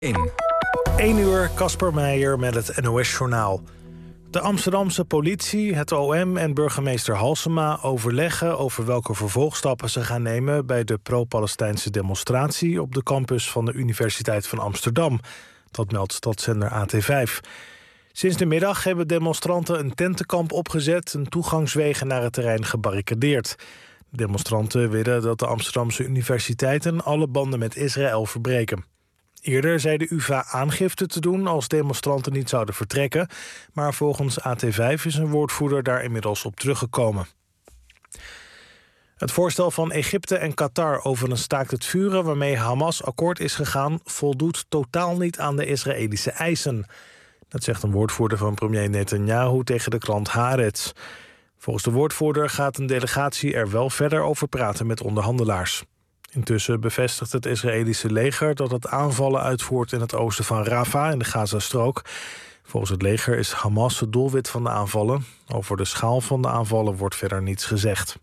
1 uur, Casper Meijer met het NOS-journaal. De Amsterdamse politie, het OM en burgemeester Halsema overleggen over welke vervolgstappen ze gaan nemen bij de pro-Palestijnse demonstratie op de campus van de Universiteit van Amsterdam. Dat meldt stadszender AT5. Sinds de middag hebben demonstranten een tentenkamp opgezet en toegangswegen naar het terrein gebarricadeerd. De demonstranten willen dat de Amsterdamse universiteiten alle banden met Israël verbreken. Eerder zei de UvA aangifte te doen als demonstranten niet zouden vertrekken, maar volgens AT5 is een woordvoerder daar inmiddels op teruggekomen. Het voorstel van Egypte en Qatar over een staakt het vuren waarmee Hamas akkoord is gegaan voldoet totaal niet aan de Israëlische eisen. Dat zegt een woordvoerder van premier Netanyahu tegen de krant Haaretz. Volgens de woordvoerder gaat een delegatie er wel verder over praten met onderhandelaars. Intussen bevestigt het Israëlische leger dat het aanvallen uitvoert in het oosten van Rafah in de Gazastrook. Volgens het leger is Hamas het doelwit van de aanvallen. Over de schaal van de aanvallen wordt verder niets gezegd.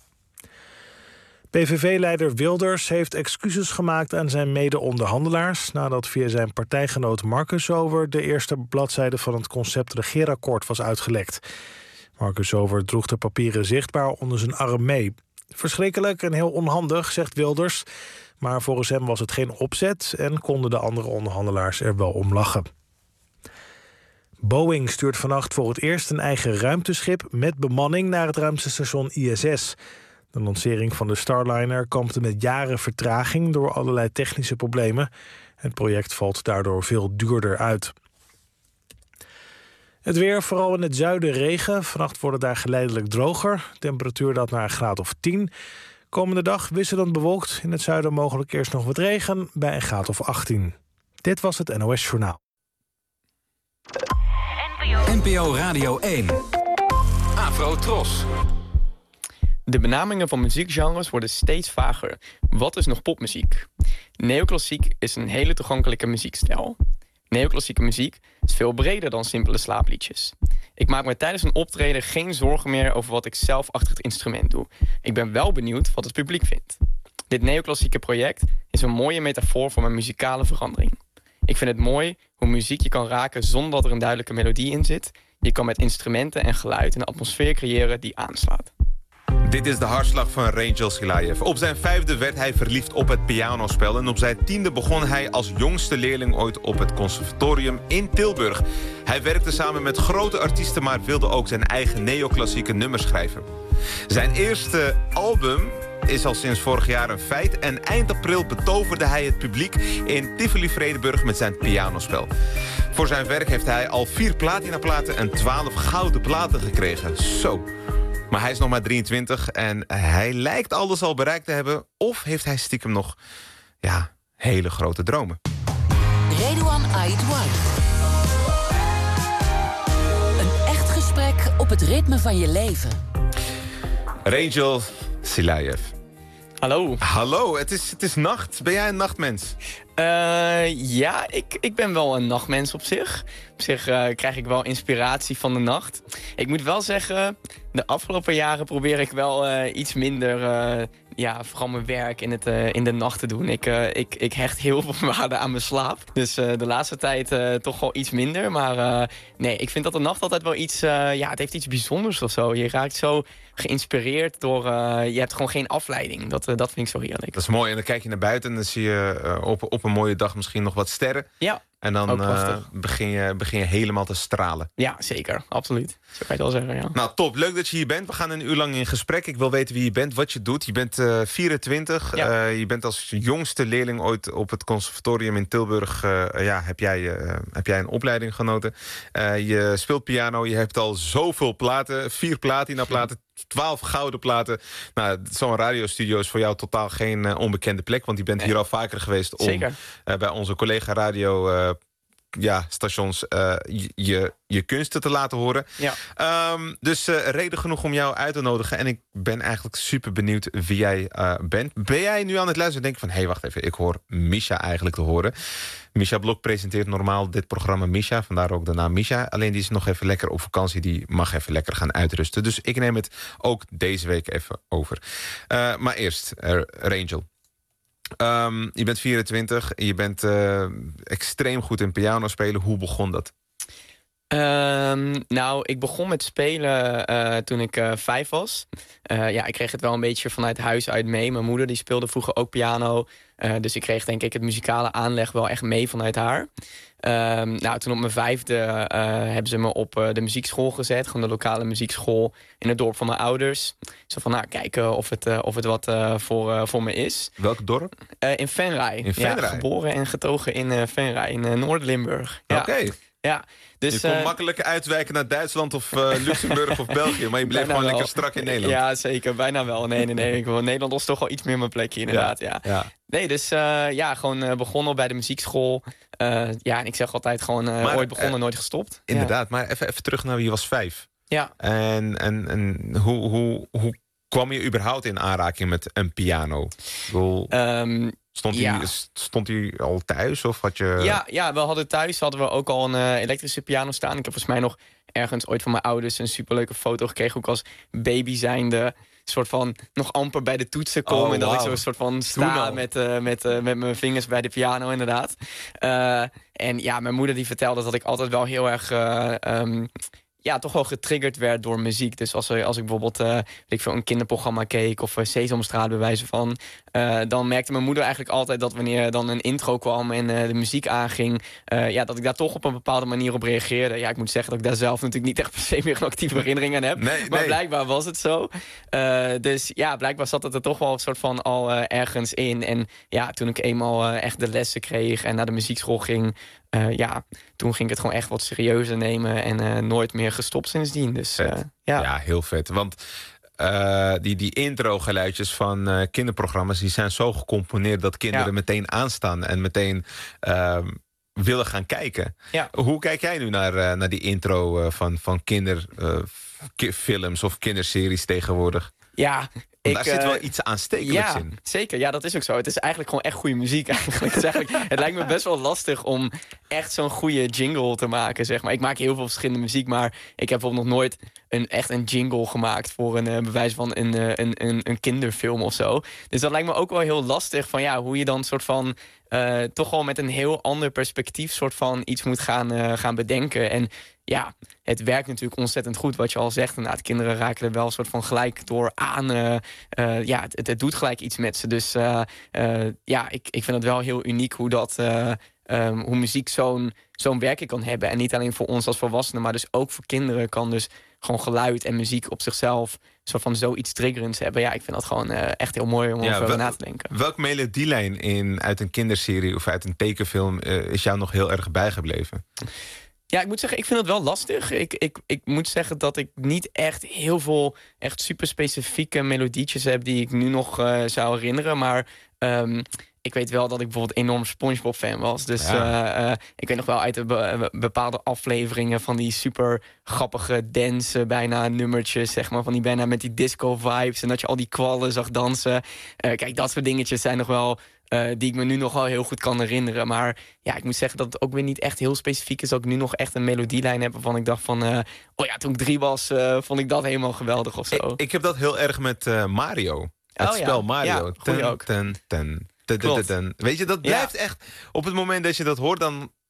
PVV-leider Wilders heeft excuses gemaakt aan zijn mede-onderhandelaars nadat via zijn partijgenoot Marcus Over de eerste bladzijde van het concept regeerakkoord was uitgelekt. Marcus Over droeg de papieren zichtbaar onder zijn arm mee. Verschrikkelijk en heel onhandig, zegt Wilders. Maar volgens hem was het geen opzet en konden de andere onderhandelaars er wel om lachen. Boeing stuurt vannacht voor het eerst een eigen ruimteschip met bemanning naar het ruimtestation ISS. De lancering van de Starliner kampte met jaren vertraging door allerlei technische problemen. Het project valt daardoor veel duurder uit. Het weer, vooral in het zuiden regen. Vannacht wordt het daar geleidelijk droger. Temperatuur daalt naar een graad of 10. Komende dag wisselend bewolkt. In het zuiden mogelijk eerst nog wat regen bij een graad of 18. Dit was het NOS Journaal. NPO Radio 1. Afro Tros. De benamingen van muziekgenres worden steeds vager. Wat is nog popmuziek? Neoclassiek is een hele toegankelijke muziekstijl. Neoclassieke muziek is veel breder dan simpele slaapliedjes. Ik maak me tijdens een optreden geen zorgen meer over wat ik zelf achter het instrument doe. Ik ben wel benieuwd wat het publiek vindt. Dit neoclassieke project is een mooie metafoor voor mijn muzikale verandering. Ik vind het mooi hoe muziek je kan raken zonder dat er een duidelijke melodie in zit. Je kan met instrumenten en geluid een atmosfeer creëren die aanslaat. Dit is de hartslag van Rangel Silayev. Op zijn 5e werd hij verliefd op het pianospel en op zijn 10e begon hij als jongste leerling ooit op het conservatorium in Tilburg. Hij werkte samen met grote artiesten, maar wilde ook zijn eigen neoclassieke nummers schrijven. Zijn eerste album is al sinds vorig jaar een feit en eind april betoverde hij het publiek in Tivoli-Vredenburg met zijn pianospel. Voor zijn werk heeft hij al 4 platinaplaten en 12 gouden platen gekregen. Zo. Maar hij is nog maar 23 en hij lijkt alles al bereikt te hebben. Of heeft hij stiekem nog, hele grote dromen. Redouan Aïdouane. Een echt gesprek op het ritme van je leven. Rangel Silayev. Hallo. Hallo, het is nacht. Ben jij een nachtmens? Ja, ik ben wel een nachtmens op zich. Op zich krijg ik wel inspiratie van de nacht. Ik moet wel zeggen, de afgelopen jaren probeer ik wel iets minder vooral mijn werk in de nacht te doen. Ik hecht heel veel waarde aan mijn slaap. Dus de laatste tijd toch wel iets minder. Maar nee, ik vind dat de nacht altijd wel iets... het heeft iets bijzonders of zo. Je raakt zo geïnspireerd door... je hebt gewoon geen afleiding. Dat vind ik zo heerlijk. Dat is mooi. En dan kijk je naar buiten en dan zie je op een mooie dag misschien nog wat sterren. Ja. En dan begin je helemaal te stralen. Ja, zeker. Absoluut. Zo kan je het wel zeggen, ja. Nou, top. Leuk dat je hier bent. We gaan een uur lang in gesprek. Ik wil weten wie je bent, wat je doet. Je bent 24. Ja. Je bent als jongste leerling ooit op het conservatorium in Tilburg. Heb jij een opleiding genoten. Je speelt piano. Je hebt al zoveel platen. 4 platinaplaten. 12 gouden platen. Nou, zo'n radiostudio is voor jou totaal geen onbekende plek. Want je bent hier al vaker geweest om bij onze collega radio stations je kunsten te laten horen. Ja. Dus reden genoeg om jou uit te nodigen. En ik ben eigenlijk super benieuwd wie jij bent. Ben jij nu aan het luisteren en denk van... hé, wacht even, ik hoor Misha eigenlijk te horen. Misha Blok presenteert normaal dit programma Misha. Vandaar ook de naam Misha. Alleen die is nog even lekker op vakantie. Die mag even lekker gaan uitrusten. Dus ik neem het ook deze week even over. Maar eerst, Rangel. Je bent 24, je bent extreem goed in piano spelen. Hoe begon dat? Nou, ik begon met spelen toen ik 5 was. Ik kreeg het wel een beetje vanuit huis uit mee. Mijn moeder die speelde vroeger ook piano. Dus ik kreeg denk ik het muzikale aanleg wel echt mee vanuit haar. Toen op mijn 5e hebben ze me op de muziekschool gezet. Gewoon de lokale muziekschool in het dorp van mijn ouders. Zo van, kijken of het wat voor me is. Welk dorp? In Venray. In Venray? Ja, geboren en getogen in Venray, in Noord-Limburg. Ja. Oké. Ja, dus, je kon makkelijk uitwijken naar Duitsland of Luxemburg of België. Maar je bleef gewoon lekker strak in Nederland. Ja, zeker. Bijna wel. Nee. Nederland was toch wel iets meer mijn plekje, inderdaad. Ja. Nee, dus gewoon begonnen bij de muziekschool. En ik zeg altijd gewoon ooit begonnen, nooit gestopt. Inderdaad, maar even terug naar je was 5. Ja. En hoe kwam je überhaupt in aanraking met een piano? Stond hij al thuis of had je... Ja, we hadden thuis ook al een elektrische piano staan. Ik heb volgens mij nog ergens ooit van mijn ouders een superleuke foto gekregen. Ook als baby zijnde. Soort van nog amper bij de toetsen komen. En dat ik zo een soort van sta met mijn vingers bij de piano, inderdaad. Mijn moeder die vertelde dat ik altijd wel heel erg... toch wel getriggerd werd door muziek. Dus als ik bijvoorbeeld een kinderprogramma keek... of Sesamstraat bij wijze van... dan merkte mijn moeder eigenlijk altijd dat wanneer dan een intro kwam... en de muziek aanging... dat ik daar toch op een bepaalde manier op reageerde. Ja, ik moet zeggen dat ik daar zelf natuurlijk niet echt per se meer een actieve herinnering aan heb. Maar blijkbaar was het zo. Dus blijkbaar zat het er toch wel een soort van al ergens in. En toen ik eenmaal echt de lessen kreeg... en naar de muziekschool ging... toen ging ik het gewoon echt wat serieuzer nemen... en nooit meer gestopt sindsdien. Dus, ja, heel vet. Want die intro-geluidjes van kinderprogramma's... die zijn zo gecomponeerd dat kinderen meteen aanstaan... en meteen willen gaan kijken. Ja. Hoe kijk jij nu naar die intro van kinderfilms of kinderseries tegenwoordig? Ja, daar zit wel iets aanstekelijks in. Zeker. Ja, dat is ook zo. Het is eigenlijk gewoon echt goede muziek. Eigenlijk. Het lijkt me best wel lastig om echt zo'n goede jingle te maken, zeg maar. Ik maak heel veel verschillende muziek, maar ik heb bijvoorbeeld nog nooit een jingle gemaakt voor een bewijs van een kinderfilm of zo. Dus dat lijkt me ook wel heel lastig van hoe je dan soort van toch wel met een heel ander perspectief soort van iets moet gaan bedenken. En het werkt natuurlijk ontzettend goed, wat je al zegt. Inderdaad, kinderen raken er wel een soort van gelijk door aan. Het doet gelijk iets met ze. Dus ik vind het wel heel uniek hoe muziek zo'n werking kan hebben. En niet alleen voor ons als volwassenen, maar dus ook voor kinderen kan dus gewoon geluid en muziek op zichzelf soort van zoiets triggerends hebben. Ja, ik vind dat gewoon echt heel mooi om over na te denken. Welke melodielijn uit een kinderserie of uit een tekenfilm is jou nog heel erg bijgebleven? Ja, ik moet zeggen, ik vind het wel lastig. Ik moet zeggen dat ik niet echt heel veel echt super specifieke melodietjes heb die ik nu nog zou herinneren. Maar ik weet wel dat ik bijvoorbeeld enorm SpongeBob-fan was. Dus ik weet nog wel uit de bepaalde afleveringen van die super grappige dance, bijna nummertjes, zeg maar. Van die bijna met die disco-vibes en dat je al die kwallen zag dansen. Kijk, dat soort dingetjes zijn nog wel... die ik me nu nog wel heel goed kan herinneren. Maar ik moet zeggen dat het ook weer niet echt heel specifiek is... dat ik nu nog echt een melodielijn heb waarvan ik dacht van... toen ik 3 was, vond ik dat helemaal geweldig of zo. Ik heb dat heel erg met Mario. Het spel Mario. Ja, ook. Weet je, dat blijft echt... Op het moment dat je dat hoort,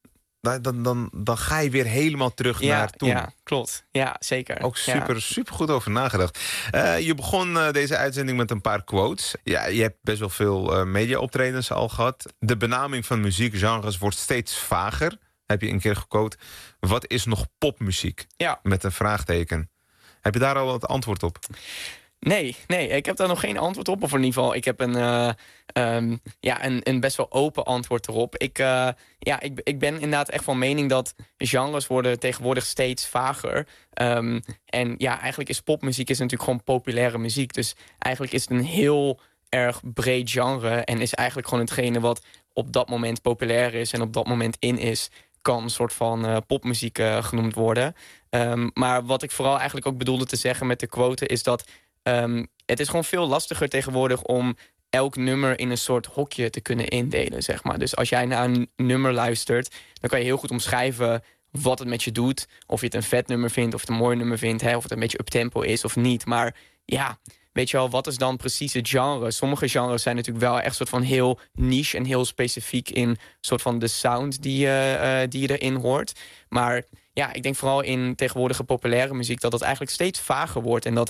dan ga je weer helemaal terug naar toen. Ja, klopt. Ja, zeker. Ook super goed over nagedacht. Je begon deze uitzending met een paar quotes. Ja, je hebt best wel veel media-optredens al gehad. De benaming van muziekgenres wordt steeds vager. Heb je een keer gequote. Wat is nog popmuziek? Ja. Met een vraagteken. Heb je daar al het antwoord op? Nee, ik heb daar nog geen antwoord op. Of in ieder geval, ik heb een best wel open antwoord erop. Ik ben inderdaad echt van mening dat genres worden tegenwoordig steeds vager. Eigenlijk is popmuziek natuurlijk gewoon populaire muziek. Dus eigenlijk is het een heel erg breed genre. En is eigenlijk gewoon hetgene wat op dat moment populair is en op dat moment in is, kan een soort van popmuziek genoemd worden. Maar wat ik vooral eigenlijk ook bedoelde te zeggen met de quote is dat het is gewoon veel lastiger tegenwoordig om elk nummer in een soort hokje te kunnen indelen, zeg maar. Dus als jij naar een nummer luistert, dan kan je heel goed omschrijven wat het met je doet. Of je het een vet nummer vindt, of het een mooi nummer vindt, of het een beetje uptempo is of niet. Maar ja, weet je wel, wat is dan precies het genre? Sommige genres zijn natuurlijk wel echt soort van heel niche en heel specifiek in soort van de sound die je erin hoort. Maar ja, ik denk vooral in tegenwoordige populaire muziek dat eigenlijk steeds vager wordt. En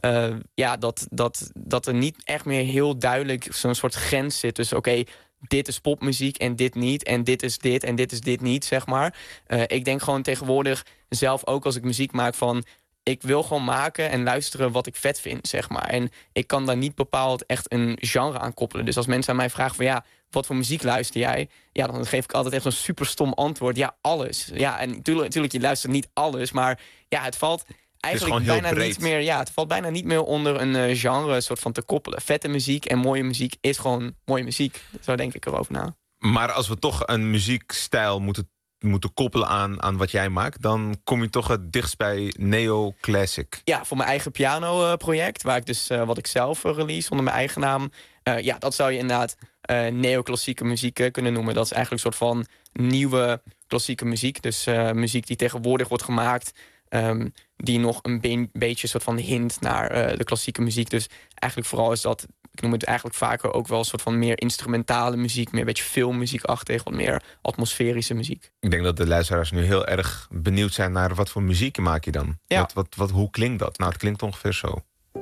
dat er niet echt meer heel duidelijk zo'n soort grens zit. Dus oké, dit is popmuziek en dit niet. En dit is dit en dit is dit niet, zeg maar. Ik denk gewoon tegenwoordig zelf ook als ik muziek maak van, ik wil gewoon maken en luisteren wat ik vet vind, zeg maar. En ik kan daar niet bepaald echt een genre aan koppelen. Dus als mensen aan mij vragen van ja, wat voor muziek luister jij? Ja, dan geef ik altijd echt zo'n super stom antwoord. Ja, alles. Ja, en natuurlijk, je luistert niet alles, maar ja, het valt eigenlijk bijna niet meer. Ja, het valt bijna niet meer onder een genre soort van te koppelen. Vette muziek en mooie muziek is gewoon mooie muziek. Zo denk ik erover na. Maar als we toch een muziekstijl moeten koppelen aan wat jij maakt, dan kom je toch het dichtst bij neoclassic. Ja, voor mijn eigen piano-project, waar ik dus wat ik zelf release onder mijn eigen naam. Ja, dat zou je inderdaad neoclassieke muziek kunnen noemen. Dat is eigenlijk een soort van nieuwe klassieke muziek. Dus muziek die tegenwoordig wordt gemaakt, die nog een beetje soort van hint naar de klassieke muziek. Dus eigenlijk vooral is dat, ik noem het eigenlijk vaker ook wel een soort van meer instrumentale muziek, meer een beetje filmmuziekachtig, wat meer atmosferische muziek. Ik denk dat de luisteraars nu heel erg benieuwd zijn naar wat voor muziek maak je dan? Ja. Hoe klinkt dat? Nou, het klinkt ongeveer zo.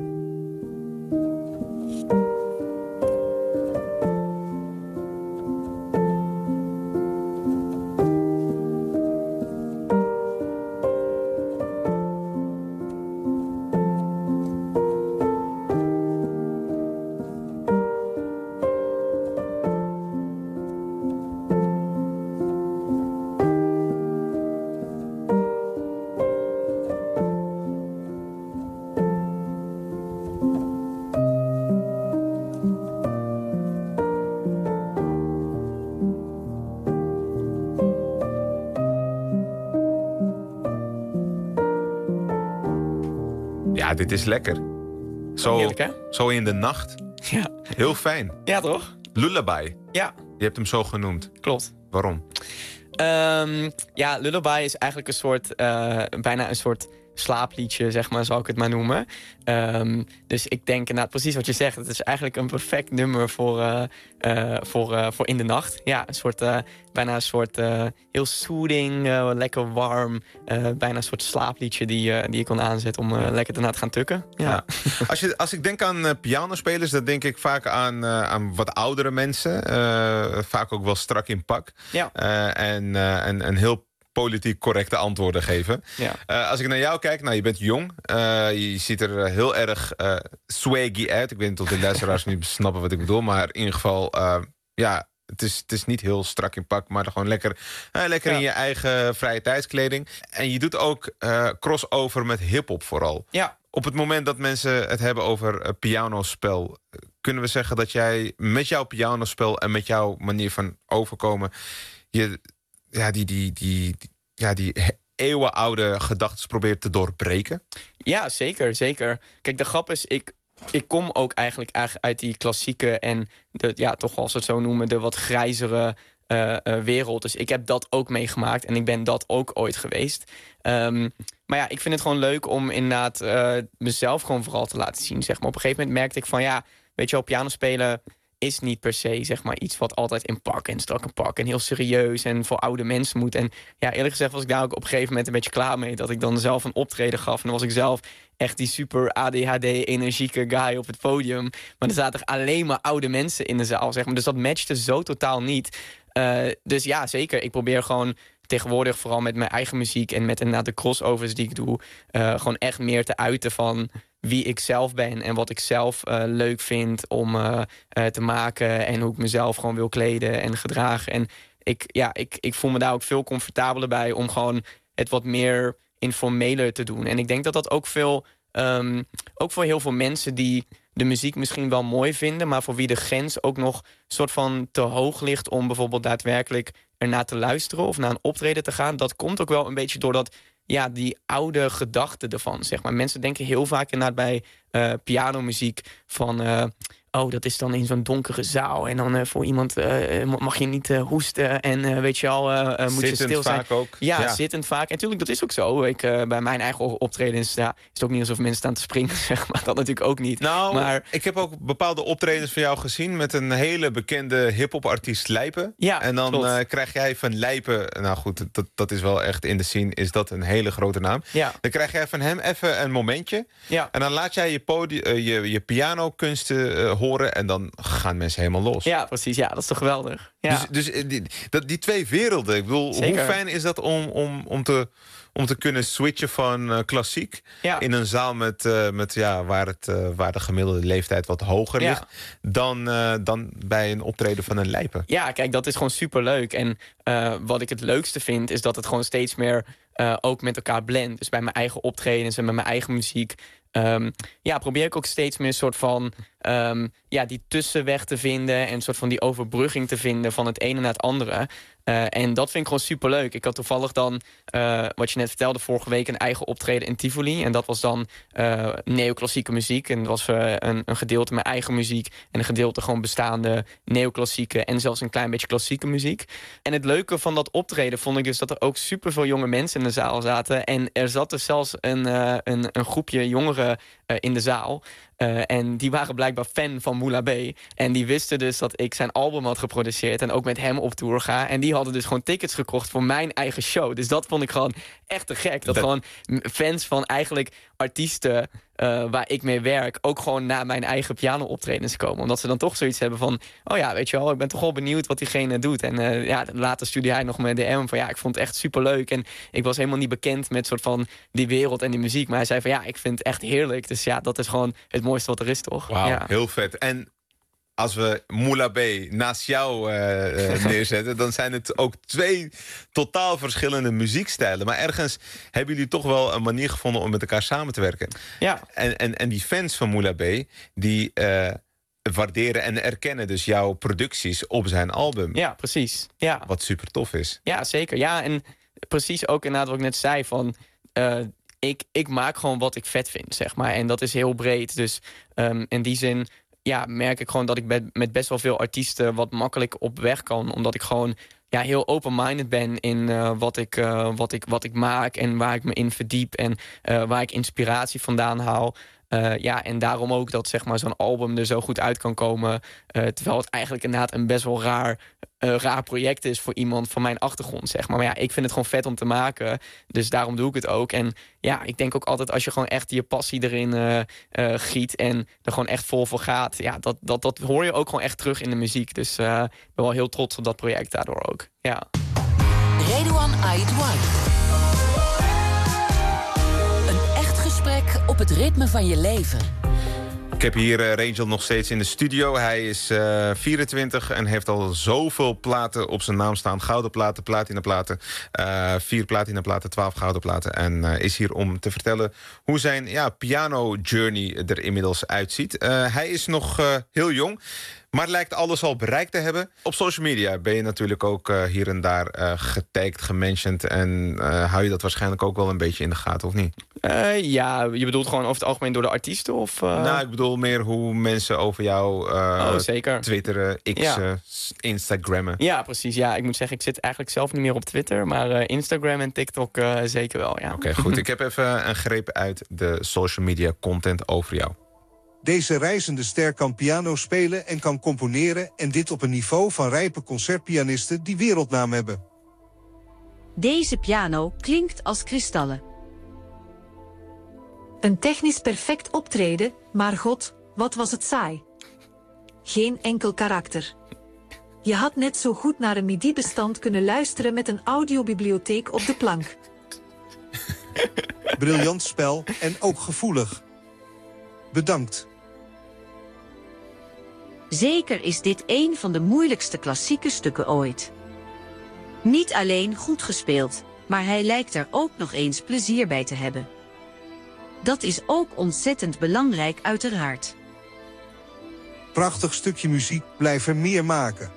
Ja, dit is lekker. Heerlijk, hè? Zo in de nacht. Ja. Heel fijn. Ja, toch? Lullaby. Ja. Je hebt hem zo genoemd. Klopt. Waarom? Ja, Lullaby is eigenlijk een soort, bijna een soort slaapliedje, zeg maar, zal ik het maar noemen. Dus ik denk inderdaad precies wat je zegt. Het is eigenlijk een perfect nummer voor in de nacht. Ja, een soort, bijna een soort heel soothing, lekker warm, bijna een soort slaapliedje die je kon aanzetten om lekker daarna te gaan tukken. Ja. Ja. Als ik denk aan pianospelers, dan denk ik vaak aan wat oudere mensen. Vaak ook wel strak in pak. Ja. En een heel politiek correcte antwoorden geven. Ja. Als ik naar jou kijk, nou, je bent jong. Je ziet er heel erg swaggy uit. Ik weet niet of de luisteraars nu snappen wat ik bedoel. Maar in ieder geval, ja, het is niet heel strak in pak. Maar gewoon lekker in je eigen vrije tijdskleding. En je doet ook crossover met hiphop vooral. Ja. Op het moment dat mensen het hebben over pianospel, kunnen we zeggen dat jij met jouw pianospel en met jouw manier van overkomen, die eeuwenoude gedachten probeert te doorbreken? Ja, zeker, zeker. Kijk, de grap is, ik kom ook eigenlijk uit die klassieke en toch als we het zo noemen, de wat grijzere wereld. Dus ik heb dat ook meegemaakt en ik ben dat ook ooit geweest. Maar ja, ik vind het gewoon leuk om inderdaad mezelf gewoon vooral te laten zien, zeg maar. Op een gegeven moment merkte ik van, ja, weet je wel, piano spelen is niet per se, zeg maar, iets wat altijd in pak en strak in pak en heel serieus en voor oude mensen moet. En ja, eerlijk gezegd was ik daar ook op een gegeven moment een beetje klaar mee, dat ik dan zelf een optreden gaf. En dan was ik zelf echt die super ADHD-energieke guy op het podium. Maar er zaten alleen maar oude mensen in de zaal, zeg maar. Dus dat matchte zo totaal niet. Dus ja, zeker. Ik probeer gewoon tegenwoordig, vooral met mijn eigen muziek en met inderdaad de crossovers die ik doe, gewoon echt meer te uiten van wie ik zelf ben en wat ik zelf leuk vind om te maken en hoe ik mezelf gewoon wil kleden en gedragen. En ik voel me daar ook veel comfortabeler bij om gewoon het wat meer informeler te doen. En ik denk dat dat ook ook voor heel veel mensen die de muziek misschien wel mooi vinden, maar voor wie de grens ook nog soort van te hoog ligt om bijvoorbeeld daadwerkelijk ernaar te luisteren of naar een optreden te gaan. Dat komt ook wel een beetje doordat, ja, die oude gedachten ervan, zeg maar. Mensen denken heel vaak inderdaad bij pianomuziek van oh, dat is dan in zo'n donkere zaal. En dan voor iemand mag je niet hoesten. En weet je al, moet je stil zijn. Vaak ook. Ja, zittend vaak. En natuurlijk, dat is ook zo. Bij mijn eigen optredens is het ook niet alsof mensen staan te springen, zeg maar. Dat natuurlijk ook niet. Nou, maar ik heb ook bepaalde optredens van jou gezien met een hele bekende hip-hop artiest Lijpen. Ja, en dan krijg jij van Lijpen, nou goed, dat is wel echt in de scene, is dat een hele grote naam. Ja. Dan krijg jij van hem even een momentje. Ja. En dan laat jij je pianokunsten horen en dan gaan mensen helemaal los. Ja, precies. Ja, dat is toch geweldig. Ja. Dus die twee werelden, ik bedoel, Zeker. hoe fijn is dat om te kunnen switchen van klassiek in een zaal waar de gemiddelde leeftijd wat hoger ligt dan bij een optreden van een Lijpen. Ja, kijk, dat is gewoon superleuk. En wat ik het leukste vind, is dat het gewoon steeds meer ook met elkaar blendt. Dus bij mijn eigen optredens en met mijn eigen muziek probeer ik ook steeds meer een soort van die tussenweg te vinden en een soort van die overbrugging te vinden van het ene naar het andere. En dat vind ik gewoon superleuk. Ik had toevallig dan, wat je net vertelde, vorige week een eigen optreden in Tivoli. En dat was dan neoclassieke muziek. En dat was een gedeelte mijn eigen muziek en een gedeelte gewoon bestaande neoclassieke en zelfs een klein beetje klassieke muziek. En het leuke van dat optreden vond ik dus dat er ook superveel jonge mensen in de zaal zaten. En er zat dus zelfs een groepje jongeren in de zaal. En die waren blijkbaar fan van Moula B. En die wisten dus dat ik zijn album had geproduceerd en ook met hem op tour ga. En die hadden dus gewoon tickets gekocht voor mijn eigen show. Dus dat vond ik gewoon echt te gek. Dat gewoon fans van eigenlijk artiesten waar ik mee werk ook gewoon naar mijn eigen piano-optredens komen. Omdat ze dan toch zoiets hebben van, oh ja, weet je wel, ik ben toch wel benieuwd wat diegene doet. En later stuurde hij nog mijn DM van, ik vond het echt superleuk. En ik was helemaal niet bekend met soort van die wereld en die muziek. Maar hij zei van, ik vind het echt heerlijk. Dus dat is gewoon het mooiste wat er is, toch? Wauw, heel vet. En als we Moula B naast jou neerzetten, dan zijn het ook twee totaal verschillende muziekstijlen. Maar ergens hebben jullie toch wel een manier gevonden om met elkaar samen te werken. Ja. En die fans van Moula B, die waarderen en erkennen dus jouw producties op zijn album. Ja, precies. Ja. Wat super tof is. Ja, zeker. Ja, en precies ook inderdaad wat ik net zei van, ik maak gewoon wat ik vet vind, zeg maar. En dat is heel breed. Dus in die zin merk ik gewoon dat ik met best wel veel artiesten wat makkelijk op weg kan. Omdat ik gewoon heel open-minded ben in wat ik maak en waar ik me in verdiep en waar ik inspiratie vandaan haal. En daarom ook dat zeg maar zo'n album er zo goed uit kan komen. Terwijl het eigenlijk inderdaad een best wel raar project is voor iemand van mijn achtergrond, zeg maar. Maar ik vind het gewoon vet om te maken. Dus daarom doe ik het ook. En ik denk ook altijd als je gewoon echt je passie erin giet en er gewoon echt vol voor gaat. Dat hoor je ook gewoon echt terug in de muziek. Dus ik ben wel heel trots op dat project daardoor ook. Ja. Redouan Aïdouan. Een echt gesprek op het ritme van je leven. Ik heb hier Rangel nog steeds in de studio. Hij is 24 en heeft al zoveel platen op zijn naam staan. Gouden platen, platinaplaten, 4 platinaplaten, 12 gouden platen. En is hier om te vertellen hoe zijn piano-journey er inmiddels uitziet. Hij is nog heel jong, maar lijkt alles al bereikt te hebben. Op social media ben je natuurlijk ook hier en daar getagd, gementiond. En hou je dat waarschijnlijk ook wel een beetje in de gaten, of niet? Je bedoelt gewoon over het algemeen door de artiesten? Of, Nou, ik bedoel meer hoe mensen over jou zeker. twitteren, x'en, Instagrammen. Ja, precies. Ja, ik moet zeggen, ik zit eigenlijk zelf niet meer op Twitter. Maar Instagram en TikTok zeker wel, ja. Oké, goed. Ik heb even een greep uit de social media content over jou. Deze reizende ster kan piano spelen en kan componeren, en dit op een niveau van rijpe concertpianisten die wereldnaam hebben. Deze piano klinkt als kristallen. Een technisch perfect optreden, maar god, wat was het saai. Geen enkel karakter. Je had net zo goed naar een MIDI-bestand kunnen luisteren met een audiobibliotheek op de plank. Briljant spel en ook gevoelig. Bedankt. Zeker is dit een van de moeilijkste klassieke stukken ooit. Niet alleen goed gespeeld, maar hij lijkt er ook nog eens plezier bij te hebben. Dat is ook ontzettend belangrijk uiteraard. Prachtig stukje muziek, blijf er meer maken.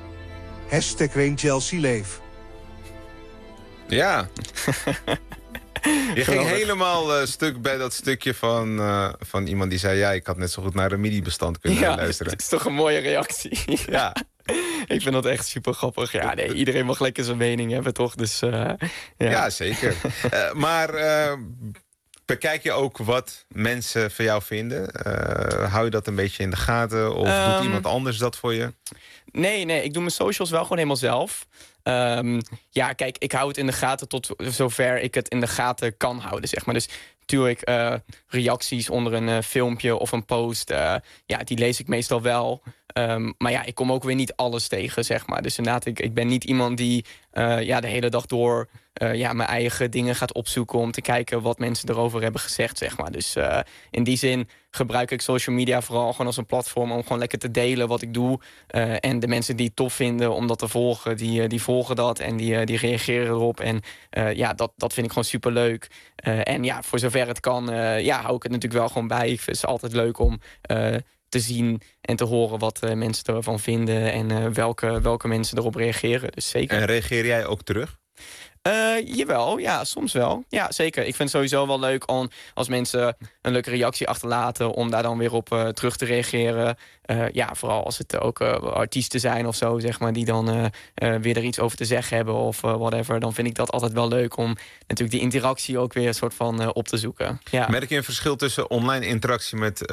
#RainChelseaLeef. Ja. Je ging helemaal stuk bij dat stukje van iemand die zei... ja, ik had net zo goed naar een MIDI-bestand kunnen luisteren. Het is toch een mooie reactie. Ja. Ik vind dat echt super grappig. Ja, nee, iedereen mag lekker zijn mening hebben, toch? Dus, ja, zeker. Maar bekijk je ook wat mensen van jou vinden? Hou je dat een beetje in de gaten? Of doet iemand anders dat voor je? Nee, ik doe mijn socials wel gewoon helemaal zelf. Ja, kijk, ik hou het in de gaten tot zover ik het in de gaten kan houden, zeg maar. Dus natuurlijk reacties onder een filmpje of een post, ja, die lees ik meestal wel. Maar ja, ik kom ook weer niet alles tegen, zeg maar. Dus inderdaad, ik ben niet iemand die de hele dag door mijn eigen dingen gaat opzoeken om te kijken wat mensen erover hebben gezegd, zeg maar. Dus in die zin gebruik ik social media vooral gewoon als een platform om gewoon lekker te delen wat ik doe. En de mensen die het tof vinden om dat te volgen, die volgen dat en die reageren erop. En dat vind ik gewoon superleuk. En ja, voor zover het kan, hou ik het natuurlijk wel gewoon bij. Ik vind het altijd leuk om te zien en te horen wat mensen ervan vinden en welke mensen erop reageren. Dus zeker. En reageer jij ook terug? Jawel, ja, soms wel. Ja, zeker. Ik vind het sowieso wel leuk als mensen een leuke reactie achterlaten om daar dan weer op terug te reageren. Vooral als het ook artiesten zijn of zo, zeg maar, die dan weer er iets over te zeggen hebben of whatever. Dan vind ik dat altijd wel leuk om natuurlijk die interactie ook weer een soort van op te zoeken. Ja. Merk je een verschil tussen online interactie met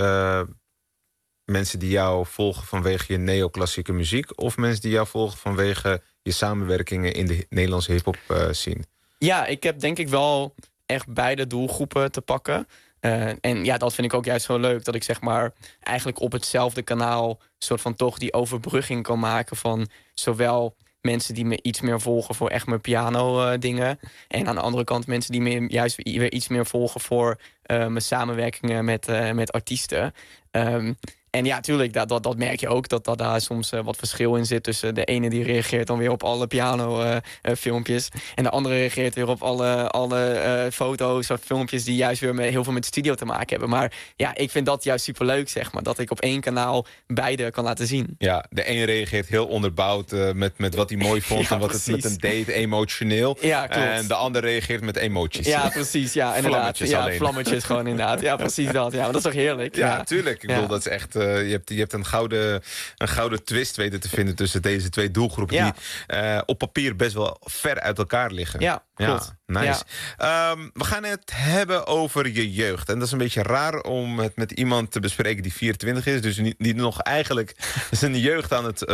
mensen die jou volgen vanwege je neoclassieke muziek of mensen die jou volgen vanwege je samenwerkingen in de Nederlandse hip-hop scene? Ja, ik heb denk ik wel echt beide doelgroepen te pakken. En ja, dat vind ik ook juist zo leuk, dat ik zeg maar eigenlijk op hetzelfde kanaal soort van toch die overbrugging kan maken van zowel mensen die me iets meer volgen voor echt mijn piano dingen. En aan de andere kant mensen die me juist weer iets meer volgen voor mijn samenwerkingen met artiesten. En ja, tuurlijk, dat merk je ook, dat daar soms wat verschil in zit tussen de ene die reageert dan weer op alle piano-filmpjes. En de andere reageert weer op alle foto's of filmpjes die juist weer heel veel met de studio te maken hebben. Maar ja, ik vind dat juist superleuk, zeg maar, dat ik op één kanaal beide kan laten zien. Ja, de een reageert heel onderbouwd met wat hij mooi vond en wat precies. het met een date emotioneel. Ja, klopt. En de ander reageert met emoties. Ja, precies. Ja, inderdaad. Vlammetjes ja, alleen. Vlammetjes gewoon inderdaad. Ja, precies dat. Ja, maar dat is toch heerlijk? Ja, tuurlijk. Ik bedoel, dat is echt. Je hebt een gouden twist weten te vinden tussen deze twee doelgroepen die op papier best wel ver uit elkaar liggen. Ja, klopt. Nice. Ja. We gaan het hebben over je jeugd. En dat is een beetje raar om het met iemand te bespreken die 24 is. Dus die nog eigenlijk zijn jeugd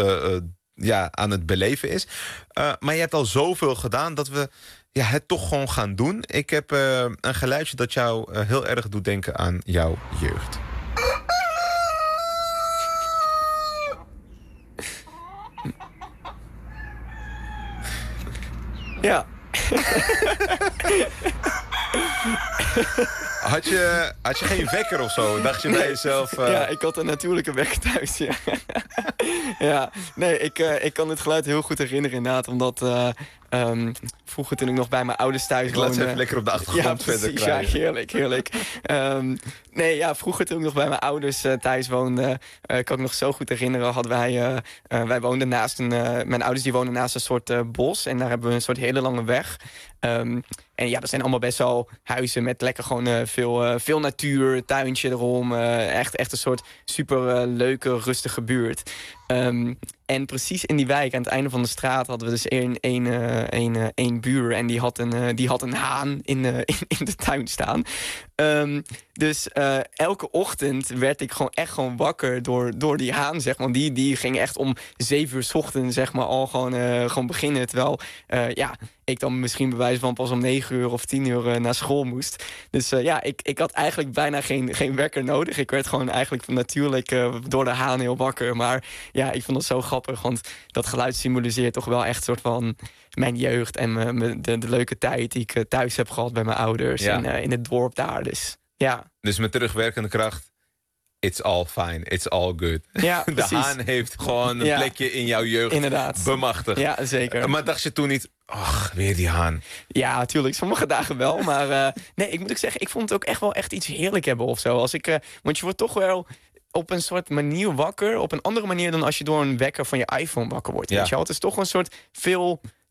aan het beleven is. Maar je hebt al zoveel gedaan dat we het toch gewoon gaan doen. Ik heb een geluidje dat jou heel erg doet denken aan jouw jeugd. Ja. Had je geen wekker of zo? Dacht je bij jezelf... Ja, ik had een natuurlijke wekker thuis, ja. Ja, nee, ik kan dit geluid heel goed herinneren inderdaad, omdat vroeger toen ik nog bij mijn ouders thuis woonde... Laat ze even lekker op de achtergrond verder krijgen. Ja, heerlijk. Vroeger toen ik nog bij mijn ouders thuis woonde... kan ik nog zo goed herinneren, hadden wij woonden naast mijn ouders die woonden naast een soort bos. En daar hebben we een soort hele lange weg. En ja, dat zijn allemaal best wel huizen met lekker gewoon veel natuur, tuintje erom. Echt een soort super leuke, rustige buurt. En precies in die wijk, aan het einde van de straat, hadden we dus één buur. En die had een haan in de tuin staan. Dus elke ochtend werd ik gewoon wakker door die haan, zeg maar. Die ging echt om 7 uur 's ochtends, zeg maar, al gewoon beginnen. Terwijl, ik dan misschien bij wijze van pas om 9 uur of 10 uur naar school moest. Dus ik had eigenlijk bijna geen wekker nodig. Ik werd gewoon eigenlijk natuurlijk door de haan heel wakker. Maar ja, ik vond het zo grappig, want dat geluid symboliseert toch wel echt een soort van mijn jeugd en de leuke tijd die ik thuis heb gehad bij mijn ouders en in het dorp daar. Dus ja. Dus met terugwerkende kracht, it's all fine, it's all good. Ja, de precies. haan heeft gewoon een plekje in jouw jeugd inderdaad bemachtigd. Ja, zeker. Maar dacht je toen niet, ach, weer die haan? Ja, natuurlijk. Sommige dagen wel. Maar nee, ik moet ook zeggen, ik vond het ook echt wel echt iets heerlijk hebben of zo. Want je wordt toch wel op een soort manier wakker. Op een andere manier dan als je door een wekker van je iPhone wakker wordt. Weet je wel? Het is toch een soort veel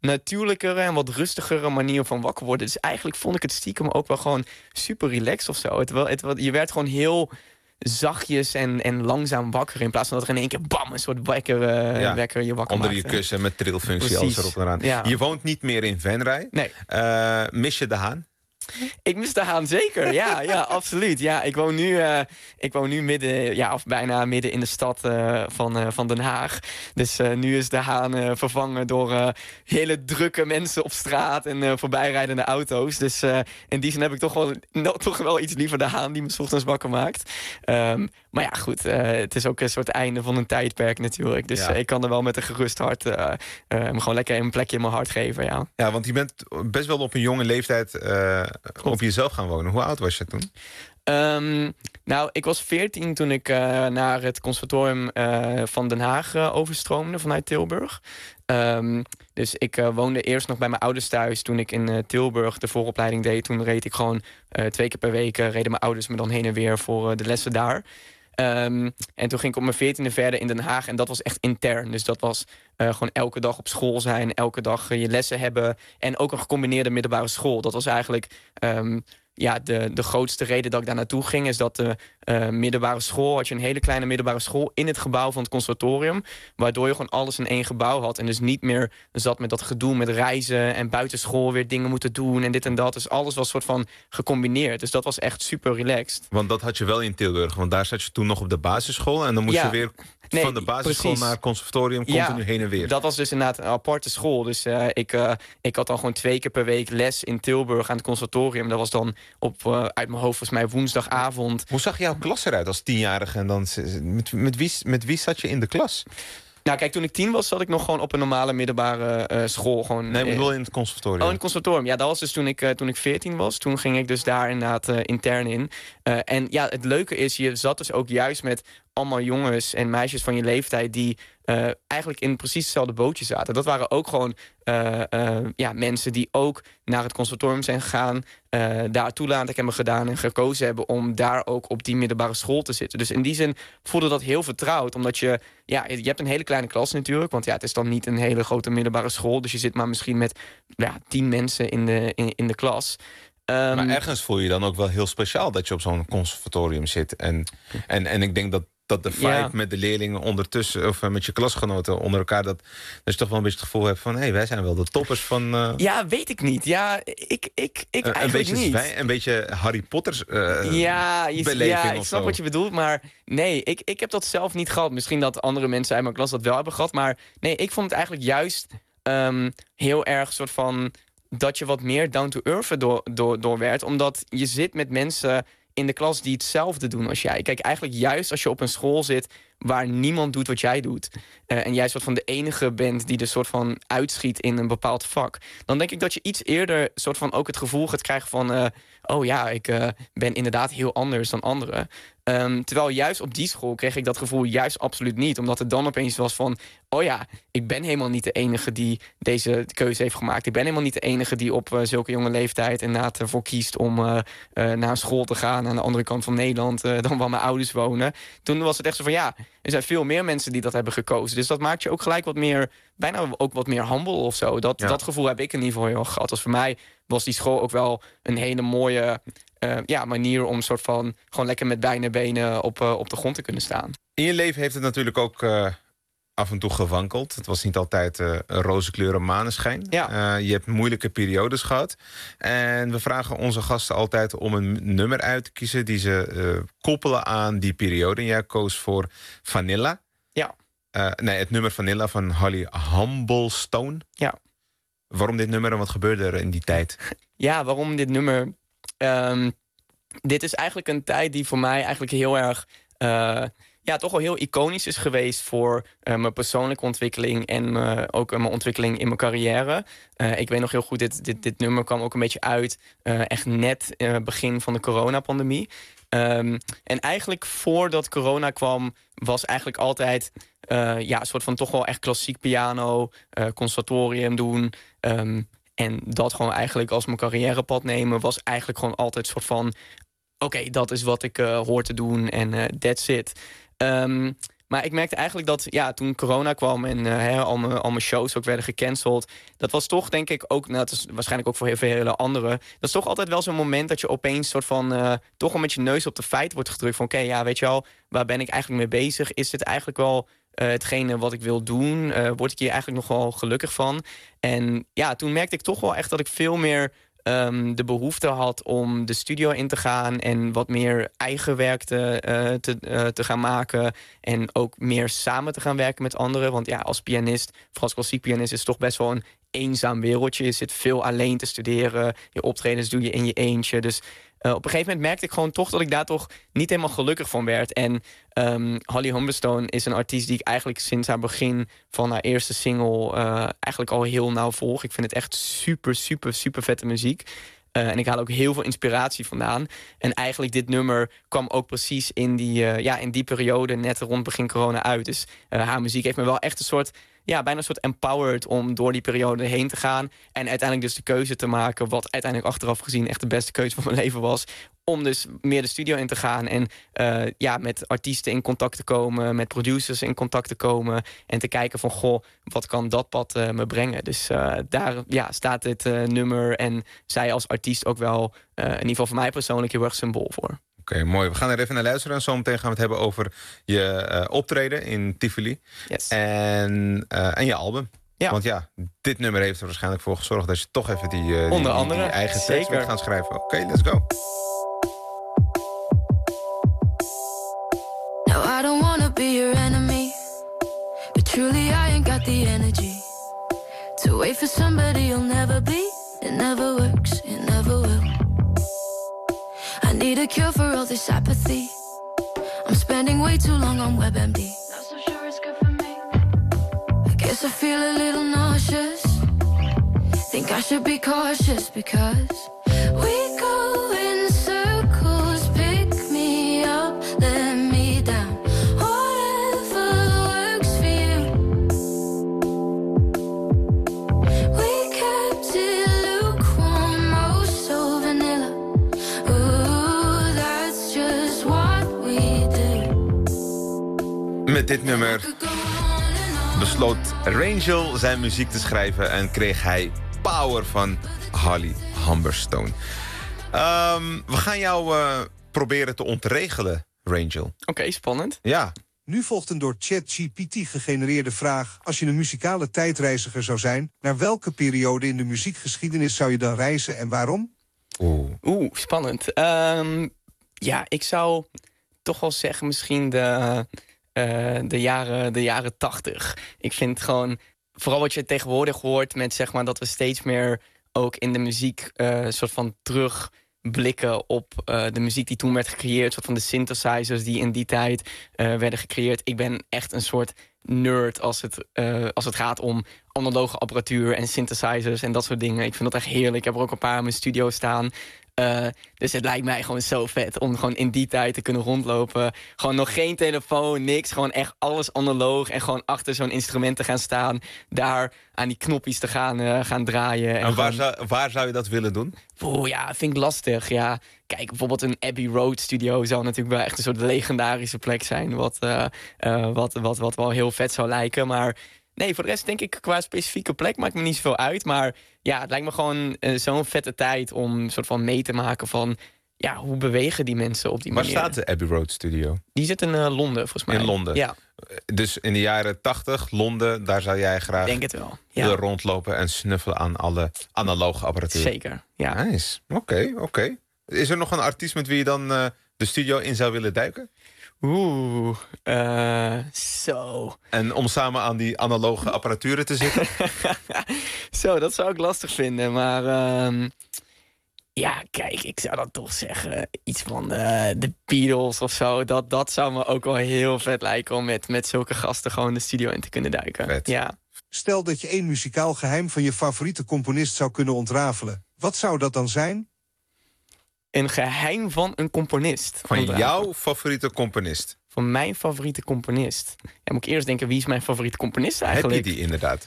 natuurlijkere en wat rustigere manier van wakker worden. Dus eigenlijk vond ik het stiekem ook wel gewoon super relaxed of zo. Je werd gewoon heel zachtjes en langzaam wakker. In plaats van dat er in één keer bam, een soort wekker je wakker onder maakte. je kussen met trilfunctie, alles erop en eraan. Ja. Je woont niet meer in Venray. Nee. Mis je de Haan? Ik mis de Haan zeker, ja, absoluut. Ja, ik woon nu midden, of bijna midden in de stad van Den Haag. Dus nu is de Haan vervangen door hele drukke mensen op straat en voorbijrijdende auto's. Dus in die zin heb ik toch wel iets liever de Haan die me 's ochtends wakker maakt. Maar ja, goed, het is ook een soort einde van een tijdperk natuurlijk. Dus ik kan er wel met een gerust hart gewoon lekker een plekje in mijn hart geven, ja. Ja, want je bent best wel op een jonge leeftijd op jezelf gaan wonen. Hoe oud was je toen? Nou, ik was 14 toen ik naar het conservatorium van Den Haag overstroomde vanuit Tilburg. Dus ik woonde eerst nog bij mijn ouders thuis toen ik in Tilburg de vooropleiding deed. Toen reed ik gewoon 2 keer per week, reden mijn ouders me dan heen en weer voor de lessen daar. En toen ging ik op mijn 14e verder in Den Haag en dat was echt intern. Dus dat was gewoon elke dag op school zijn, elke dag je lessen hebben en ook een gecombineerde middelbare school. Dat was eigenlijk de grootste reden dat ik daar naartoe ging, is dat de middelbare school, had je een hele kleine middelbare school in het gebouw van het conservatorium, waardoor je gewoon alles in één gebouw had en dus niet meer zat met dat gedoe met reizen en buitenschool weer dingen moeten doen en dit en dat. Dus alles was soort van gecombineerd. Dus dat was echt super relaxed. Want dat had je wel in Tilburg, want daar zat je toen nog op de basisschool en dan moest je weer van de basisschool naar het conservatorium continu heen en weer. Dat was dus inderdaad een aparte school. Dus ik had al gewoon 2 keer per week les in Tilburg aan het conservatorium. Dat was dan uit mijn hoofd volgens mij woensdagavond. Hoe zag jouw klas eruit als 10-jarige? En dan met wie zat je in de klas? Nou, kijk, toen ik 10 was, zat ik nog gewoon op een normale middelbare school. Gewoon, nee, ik bedoel in het conservatorium. Oh, in het conservatorium. Ja, dat was dus toen ik 14 was. Toen ging ik dus daar inderdaad intern in. En ja, het leuke is, je zat dus ook juist met allemaal jongens en meisjes van je leeftijd die eigenlijk in precies hetzelfde bootje zaten. Dat waren ook gewoon mensen die ook naar het conservatorium zijn gegaan, daar toelating hebben gedaan en gekozen hebben om daar ook op die middelbare school te zitten. Dus in die zin voelde dat heel vertrouwd, omdat je hebt een hele kleine klas natuurlijk, want het is dan niet een hele grote middelbare school, dus je zit maar misschien met 10 mensen in de klas. Maar ergens voel je dan ook wel heel speciaal dat je op zo'n conservatorium zit. En ik denk dat de vibe met de leerlingen ondertussen, of met je klasgenoten onder elkaar, dat je toch wel een beetje het gevoel hebt van, hé, wij zijn wel de toppers van. Ja, weet ik niet. Ja, ik eigenlijk niet. Een beetje Harry Potter's beleving ik snap wat je bedoelt, maar nee, ik heb dat zelf niet gehad. Misschien dat andere mensen uit mijn klas dat wel hebben gehad, maar nee, ik vond het eigenlijk juist heel erg soort van dat je wat meer down to earth door werd, omdat je zit met mensen in de klas die hetzelfde doen als jij. Kijk, eigenlijk juist als je op een school zit waar niemand doet wat jij doet, en jij soort van de enige bent die er soort van uitschiet in een bepaald vak, dan denk ik dat je iets eerder soort van ook het gevoel gaat krijgen van ik ben inderdaad heel anders dan anderen. Terwijl juist op die school kreeg ik dat gevoel juist absoluut niet. Omdat het dan opeens was van, ik ben helemaal niet de enige die deze keuze heeft gemaakt. Ik ben helemaal niet de enige die op zulke jonge leeftijd inderdaad ervoor kiest om naar een school te gaan aan de andere kant van Nederland dan waar mijn ouders wonen. Toen was het echt zo van, er zijn veel meer mensen die dat hebben gekozen. Dus dat maakt je ook gelijk wat meer, bijna ook wat meer humble of zo. Dat gevoel heb ik in ieder geval heel erg gehad. Dus voor mij was die school ook wel een hele mooie manier om soort van gewoon lekker met beide benen op de grond te kunnen staan. In je leven heeft het natuurlijk ook af en toe gewankeld. Het was niet altijd een roze kleuren maneschijn. Ja. Je hebt moeilijke periodes gehad. En we vragen onze gasten altijd om een nummer uit te kiezen die ze koppelen aan die periode. En jij koos voor Vanilla. Ja. Het nummer Vanilla van Holly Humblestone. Ja. Waarom dit nummer en wat gebeurde er in die tijd? Ja, waarom dit nummer? Dit is eigenlijk een tijd die voor mij eigenlijk heel erg toch wel heel iconisch is geweest voor mijn persoonlijke ontwikkeling en ook mijn ontwikkeling in mijn carrière. Ik weet nog heel goed, dit nummer kwam ook een beetje uit echt net begin van de coronapandemie. En eigenlijk voordat corona kwam was eigenlijk altijd een soort van toch wel echt klassiek piano, conservatorium doen. En dat gewoon eigenlijk als mijn carrièrepad nemen was eigenlijk gewoon altijd een soort van, oké, dat is wat ik hoor te doen en that's it. Maar ik merkte eigenlijk dat toen corona kwam en al mijn shows ook werden gecanceld. Dat was toch denk ik ook, dat is waarschijnlijk ook voor heel veel hele anderen. Dat is toch altijd wel zo'n moment dat je opeens soort van toch wel met je neus op de feit wordt gedrukt. Van oké, weet je wel, waar ben ik eigenlijk mee bezig? Is dit eigenlijk wel hetgene wat ik wil doen? Word ik hier eigenlijk nog wel gelukkig van? En toen merkte ik toch wel echt dat ik veel meer de behoefte had om de studio in te gaan en wat meer eigen werk te gaan maken en ook meer samen te gaan werken met anderen. Want als pianist, vooral als klassiek pianist, is het toch best wel een eenzaam wereldje. Je zit veel alleen te studeren, je optredens doe je in je eentje. Dus op een gegeven moment merkte ik gewoon toch dat ik daar toch niet helemaal gelukkig van werd. En Holly Humberstone is een artiest die ik eigenlijk sinds haar begin van haar eerste single eigenlijk al heel nauw volg. Ik vind het echt super, super, super vette muziek. En ik haal ook heel veel inspiratie vandaan. En eigenlijk dit nummer kwam ook precies in die periode net rond begin corona uit. Dus haar muziek heeft me wel echt een soort bijna een soort empowered om door die periode heen te gaan. En uiteindelijk dus de keuze te maken, wat uiteindelijk achteraf gezien echt de beste keuze van mijn leven was. Om dus meer de studio in te gaan en met artiesten in contact te komen, met producers in contact te komen. En te kijken van, goh, wat kan dat pad me brengen? Dus daar staat dit nummer en zij als artiest ook wel, in ieder geval voor mij persoonlijk, heel erg symbool voor. Oké, mooi. We gaan er even naar luisteren. En zometeen gaan we het hebben over je optreden in Tivoli. Yes. En je album. Ja. Want dit nummer heeft er waarschijnlijk voor gezorgd dat je toch even die eigen tekst moet gaan schrijven. Oké, let's go. Now I don't wanna be your enemy, but truly I ain't got the energy to wait for somebody you'll never be. It never works, it never will. I need a cure for all this apathy. I'm spending way too long on WebMD. Not so sure it's good for me. I guess I feel a little nauseous. Think I should be cautious because we go in circles. Pick me up, let me down. Whatever works for you. We kept it lukewarm, oh so vanilla. Ooh, that's just what we do. Met dit nummer besloot Rangel zijn muziek te schrijven en kreeg hij power van Holly Humberstone. We gaan jou proberen te ontregelen, Rangel. Oké, spannend. Ja. Nu volgt een door ChatGPT gegenereerde vraag. Als je een muzikale tijdreiziger zou zijn, naar welke periode in de muziekgeschiedenis zou je dan reizen en waarom? Oeh, spannend. Ik zou toch wel zeggen misschien de jaren 80. Ik vind gewoon, vooral wat je tegenwoordig hoort met zeg maar dat we steeds meer ook in de muziek soort van terugblikken op de muziek die toen werd gecreëerd, soort van de synthesizers die in die tijd werden gecreëerd. Ik ben echt een soort nerd als het gaat om analoge apparatuur en synthesizers en dat soort dingen. Ik vind dat echt heerlijk. Ik heb er ook een paar in mijn studio staan. Dus het lijkt mij gewoon zo vet om gewoon in die tijd te kunnen rondlopen. Gewoon nog geen telefoon, niks. Gewoon echt alles analoog. En gewoon achter zo'n instrument te gaan staan. Daar aan die knopjes te gaan draaien. En waar zou je dat willen doen? Vind ik lastig. Ja. Kijk, bijvoorbeeld een Abbey Road studio zou natuurlijk wel echt een soort legendarische plek zijn. Wat wel heel vet zou lijken. Maar nee, voor de rest denk ik qua specifieke plek maakt me niet zoveel uit. Maar het lijkt me gewoon zo'n vette tijd om soort van mee te maken van hoe bewegen die mensen op die manier. Waar staat de Abbey Road studio? Die zit in Londen, volgens mij. In Londen? Ja. Dus in de jaren 80, Londen, daar zou jij graag denk het wel. willen rondlopen en snuffelen aan alle analoge apparatuur. Zeker, ja. Nice. Oké. Is er nog een artiest met wie je dan de studio in zou willen duiken? Zo. En om samen aan die analoge apparaturen te zitten? Zo, dat zou ik lastig vinden. Maar kijk, ik zou dan toch zeggen iets van de Beatles of zo. Dat zou me ook wel heel vet lijken om met zulke gasten gewoon de studio in te kunnen duiken. Vet. Ja. Stel dat je één muzikaal geheim van je favoriete componist zou kunnen ontrafelen. Wat zou dat dan zijn? Een geheim van een componist. Van jouw favoriete componist? Van mijn favoriete componist. Ja, moet ik eerst denken, wie is mijn favoriete componist eigenlijk? Heb je die inderdaad?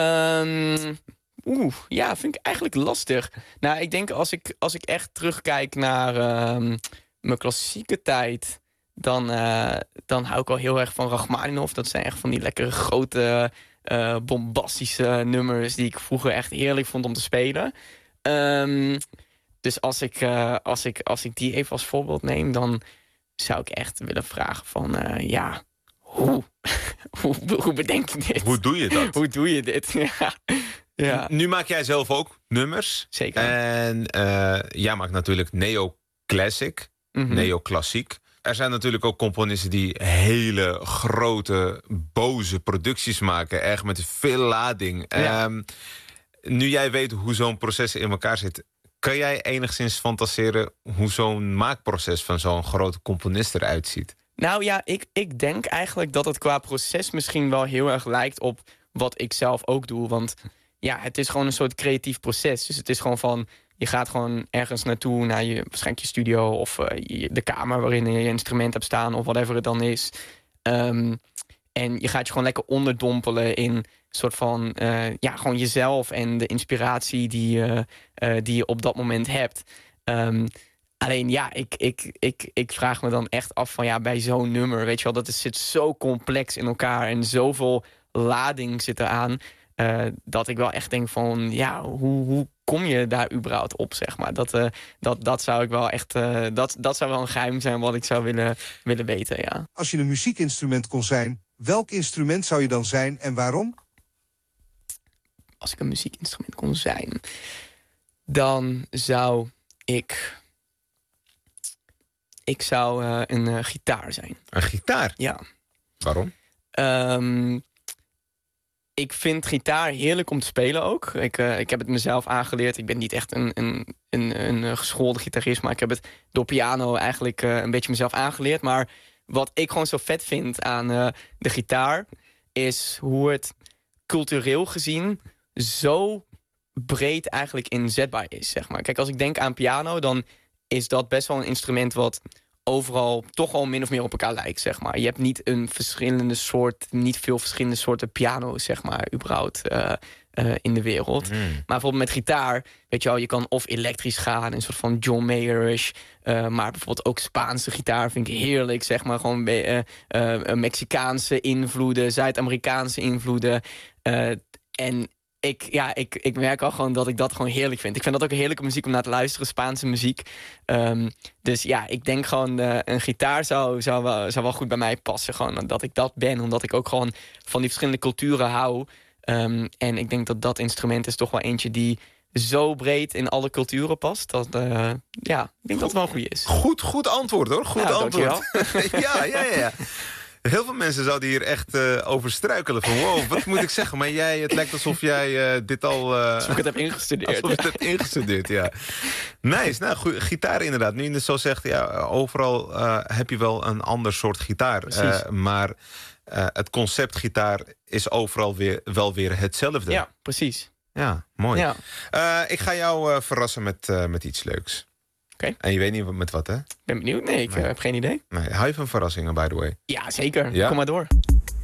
Vind ik eigenlijk lastig. Nou, ik denk als ik echt terugkijk naar mijn klassieke tijd, dan hou ik al heel erg van Rachmaninoff. Dat zijn echt van die lekkere grote, bombastische nummers die ik vroeger echt heerlijk vond om te spelen. Dus als ik die even als voorbeeld neem, dan zou ik echt willen vragen van, hoe bedenk je dit? Hoe doe je dat? Hoe doe je dit? Ja. Nu maak jij zelf ook nummers. Zeker. En jij maakt natuurlijk neoclassic, neoclassiek. Er zijn natuurlijk ook componisten die hele grote, boze producties maken. Echt met veel lading. Ja. Nu jij weet hoe zo'n proces in elkaar zit, kan jij enigszins fantaseren hoe zo'n maakproces van zo'n grote componist eruit ziet? Nou ja, ik denk eigenlijk dat het qua proces misschien wel heel erg lijkt op wat ik zelf ook doe. Want ja, het is gewoon een soort creatief proces. Dus het is gewoon van, je gaat gewoon ergens naartoe, naar waarschijnlijk je studio of de kamer waarin je instrument hebt staan of whatever het dan is. En je gaat je gewoon lekker onderdompelen in een soort van, gewoon jezelf en de inspiratie die je op dat moment hebt. Alleen ja, ik vraag me dan echt af van bij zo'n nummer, weet je wel, dat zit zo complex in elkaar en zoveel lading zit eraan, dat ik wel echt denk van, hoe kom je daar überhaupt op, zeg maar. Dat zou ik wel echt, dat zou wel een geheim zijn wat ik zou willen weten, ja. Als je een muziekinstrument kon zijn, welk instrument zou je dan zijn en waarom? Als ik een muziekinstrument kon zijn, dan zou ik zou een gitaar zijn. Een gitaar? Ja. Waarom? Ik vind gitaar heerlijk om te spelen ook. Ik heb het mezelf aangeleerd. Ik ben niet echt een geschoolde gitarist, maar ik heb het door piano eigenlijk een beetje mezelf aangeleerd. Maar wat ik gewoon zo vet vind aan de gitaar is hoe het cultureel gezien zo breed eigenlijk inzetbaar is, zeg maar. Kijk, als ik denk aan piano, dan is dat best wel een instrument wat overal toch al min of meer op elkaar lijkt, zeg maar. Je hebt niet veel verschillende soorten piano's, zeg maar, überhaupt in de wereld. Maar bijvoorbeeld met gitaar, weet je wel, je kan of elektrisch gaan, een soort van John Mayer-ish, maar bijvoorbeeld ook Spaanse gitaar vind ik heerlijk, zeg maar, gewoon Mexicaanse invloeden, Zuid-Amerikaanse invloeden, en ik merk al gewoon dat ik dat gewoon heerlijk vind. Ik vind dat ook heerlijke muziek om naar te luisteren, Spaanse muziek. Dus ja, ik denk gewoon een gitaar zou wel goed bij mij passen. Gewoon dat ik dat ben, omdat ik ook gewoon van die verschillende culturen hou. En ik denk dat instrument is toch wel eentje die zo breed in alle culturen past. Dat, ik denk dat het wel een goeie is. Goed antwoord, hoor. Goed antwoord. Ja. Heel veel mensen zouden hier echt over struikelen. Van wow, wat moet ik zeggen? Maar het lijkt alsof jij dit al... alsof ik het heb ingestudeerd. Alsof ik het heb ingestudeerd, ja. Nice. Nou, goed, gitaar inderdaad. Nu je het zo zegt, overal heb je wel een ander soort gitaar. Maar het concept gitaar is overal wel weer hetzelfde. Ja, precies. Ja, mooi. Ja. Ik ga jou verrassen met iets leuks. Okay. En je weet niet met wat, hè? Ik ben benieuwd. Nee, ik heb geen idee. Nee, hou je van verrassingen, by the way? Ja, zeker. Ja? Kom maar door.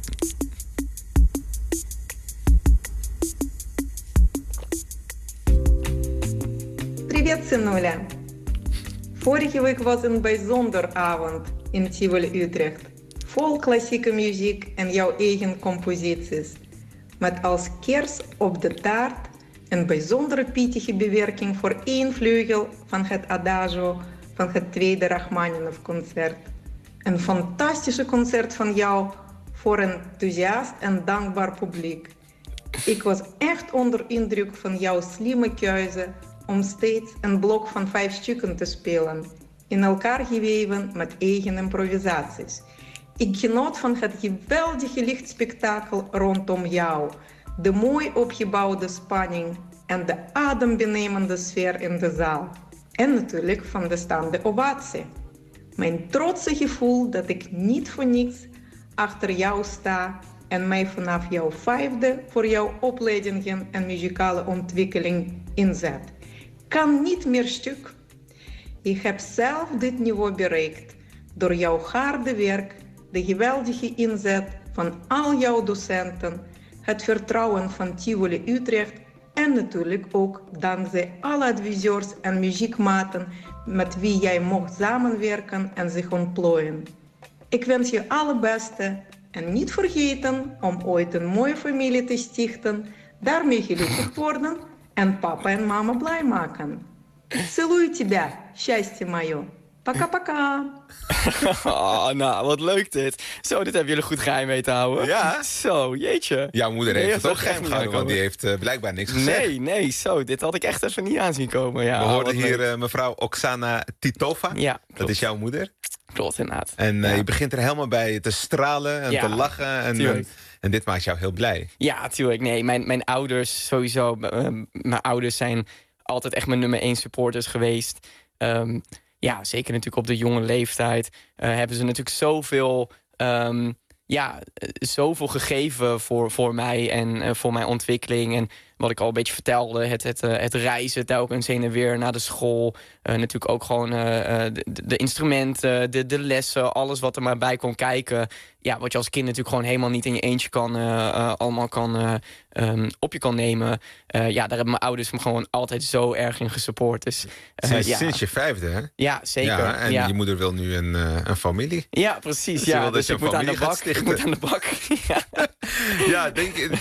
Привет, сынуля. Vorige week was een bijzonder avond in Tivoli Utrecht. Vol klassieke muziek en jouw eigen composities. Met als kers op de taart een bijzondere pittige bewerking voor 1 vleugel van het Adagio van het tweede Rachmaninoff-concert. Een fantastische concert van jou voor een enthousiast en dankbaar publiek. Ik was echt onder indruk van jouw slimme keuze om steeds een blok van 5 stukken te spelen, in elkaar geweven met eigen improvisaties. Ik genoot van het geweldige lichtspektakel rondom jou, de mooi opgebouwde spanning en de adembenemende sfeer in de zaal. En natuurlijk van de staande ovatie. Mijn trotse gevoel dat ik niet voor niets achter jou sta en mij vanaf jouw 5e voor jouw opleidingen en muzikale ontwikkeling inzet. Kan niet meer stuk. Je hebt zelf dit niveau bereikt door jouw harde werk, de geweldige inzet van al jouw docenten, het vertrouwen van Tivoli Utrecht en natuurlijk ook dankzij alle adviseurs en muziekmaten met wie jij mocht samenwerken en zich ontplooien. Ik wens je alle beste en niet vergeten om ooit een mooie familie te stichten, daarmee gelukkig worden en papa en mama blij maken. Целую тебя, счастье мое. Пока-пока. Oh, nou, wat leuk dit. Zo, dit hebben jullie goed geheim mee te houden. Ja. Zo, jeetje. Jouw moeder heeft het ook echt geheim niet gehouden, want die aankomen. heeft blijkbaar niks gezegd. Nee, zo. Dit had ik echt even niet aanzien komen. Ja, We hoorden wat leuk. hier mevrouw Oksana Titova. Ja, Dat klopt. is jouw moeder. Klopt, inderdaad. En Ja. je begint er helemaal bij te stralen en Ja, te lachen. tuurlijk. En dit maakt jou heel blij. Ja, natuurlijk. Nee, mijn ouders sowieso. Mijn ouders zijn altijd echt mijn nummer 1 supporters geweest. Ja, zeker natuurlijk op de jonge leeftijd. Hebben ze natuurlijk zoveel... zoveel gegeven voor mij en voor mijn ontwikkeling. En wat ik al een beetje vertelde, het reizen telkens heen en weer naar de school. Natuurlijk ook gewoon de instrumenten, de lessen, alles wat er maar bij kon kijken. Ja, wat je als kind natuurlijk gewoon helemaal niet in je eentje allemaal op je kan nemen. Daar hebben mijn ouders me gewoon altijd zo erg in gesupport. Dus, Sinds je 5e, hè? Ja, zeker. Ja, en ja. je moeder wil nu een familie. Ja, precies. Ze wil Ja, dat dus je ik een moet aan de familie gaat bak. Ik stichten. moet aan de bak. Ja. Ja,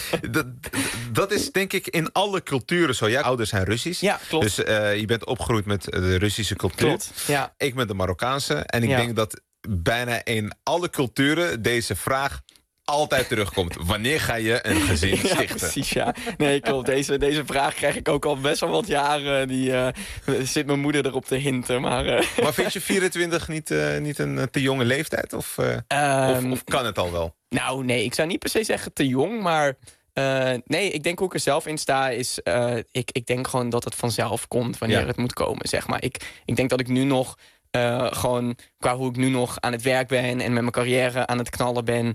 dat is denk ik in alle culturen zo. Ja, ouders zijn Russisch. Ja, klopt. Dus je bent opgegroeid met de Russische cultuur. Klopt, ja. Ik met de Marokkaanse. En ik Ja. denk dat bijna in alle culturen deze vraag altijd terugkomt. Wanneer ga je een gezin Ja, stichten? precies, ja. Nee, klopt. Deze vraag krijg ik ook al best wel wat jaren. Die zit mijn moeder erop te hinten. Maar vind je 24 niet een te jonge leeftijd? Of kan het al wel? nou, nee, ik zou niet per se zeggen te jong, maar... nee, ik denk hoe ik er zelf in sta is... ik denk gewoon dat het vanzelf komt wanneer het moet komen, zeg maar. Ik denk dat ik nu nog... gewoon qua hoe ik nu nog aan het werk ben... en met mijn carrière aan het knallen ben...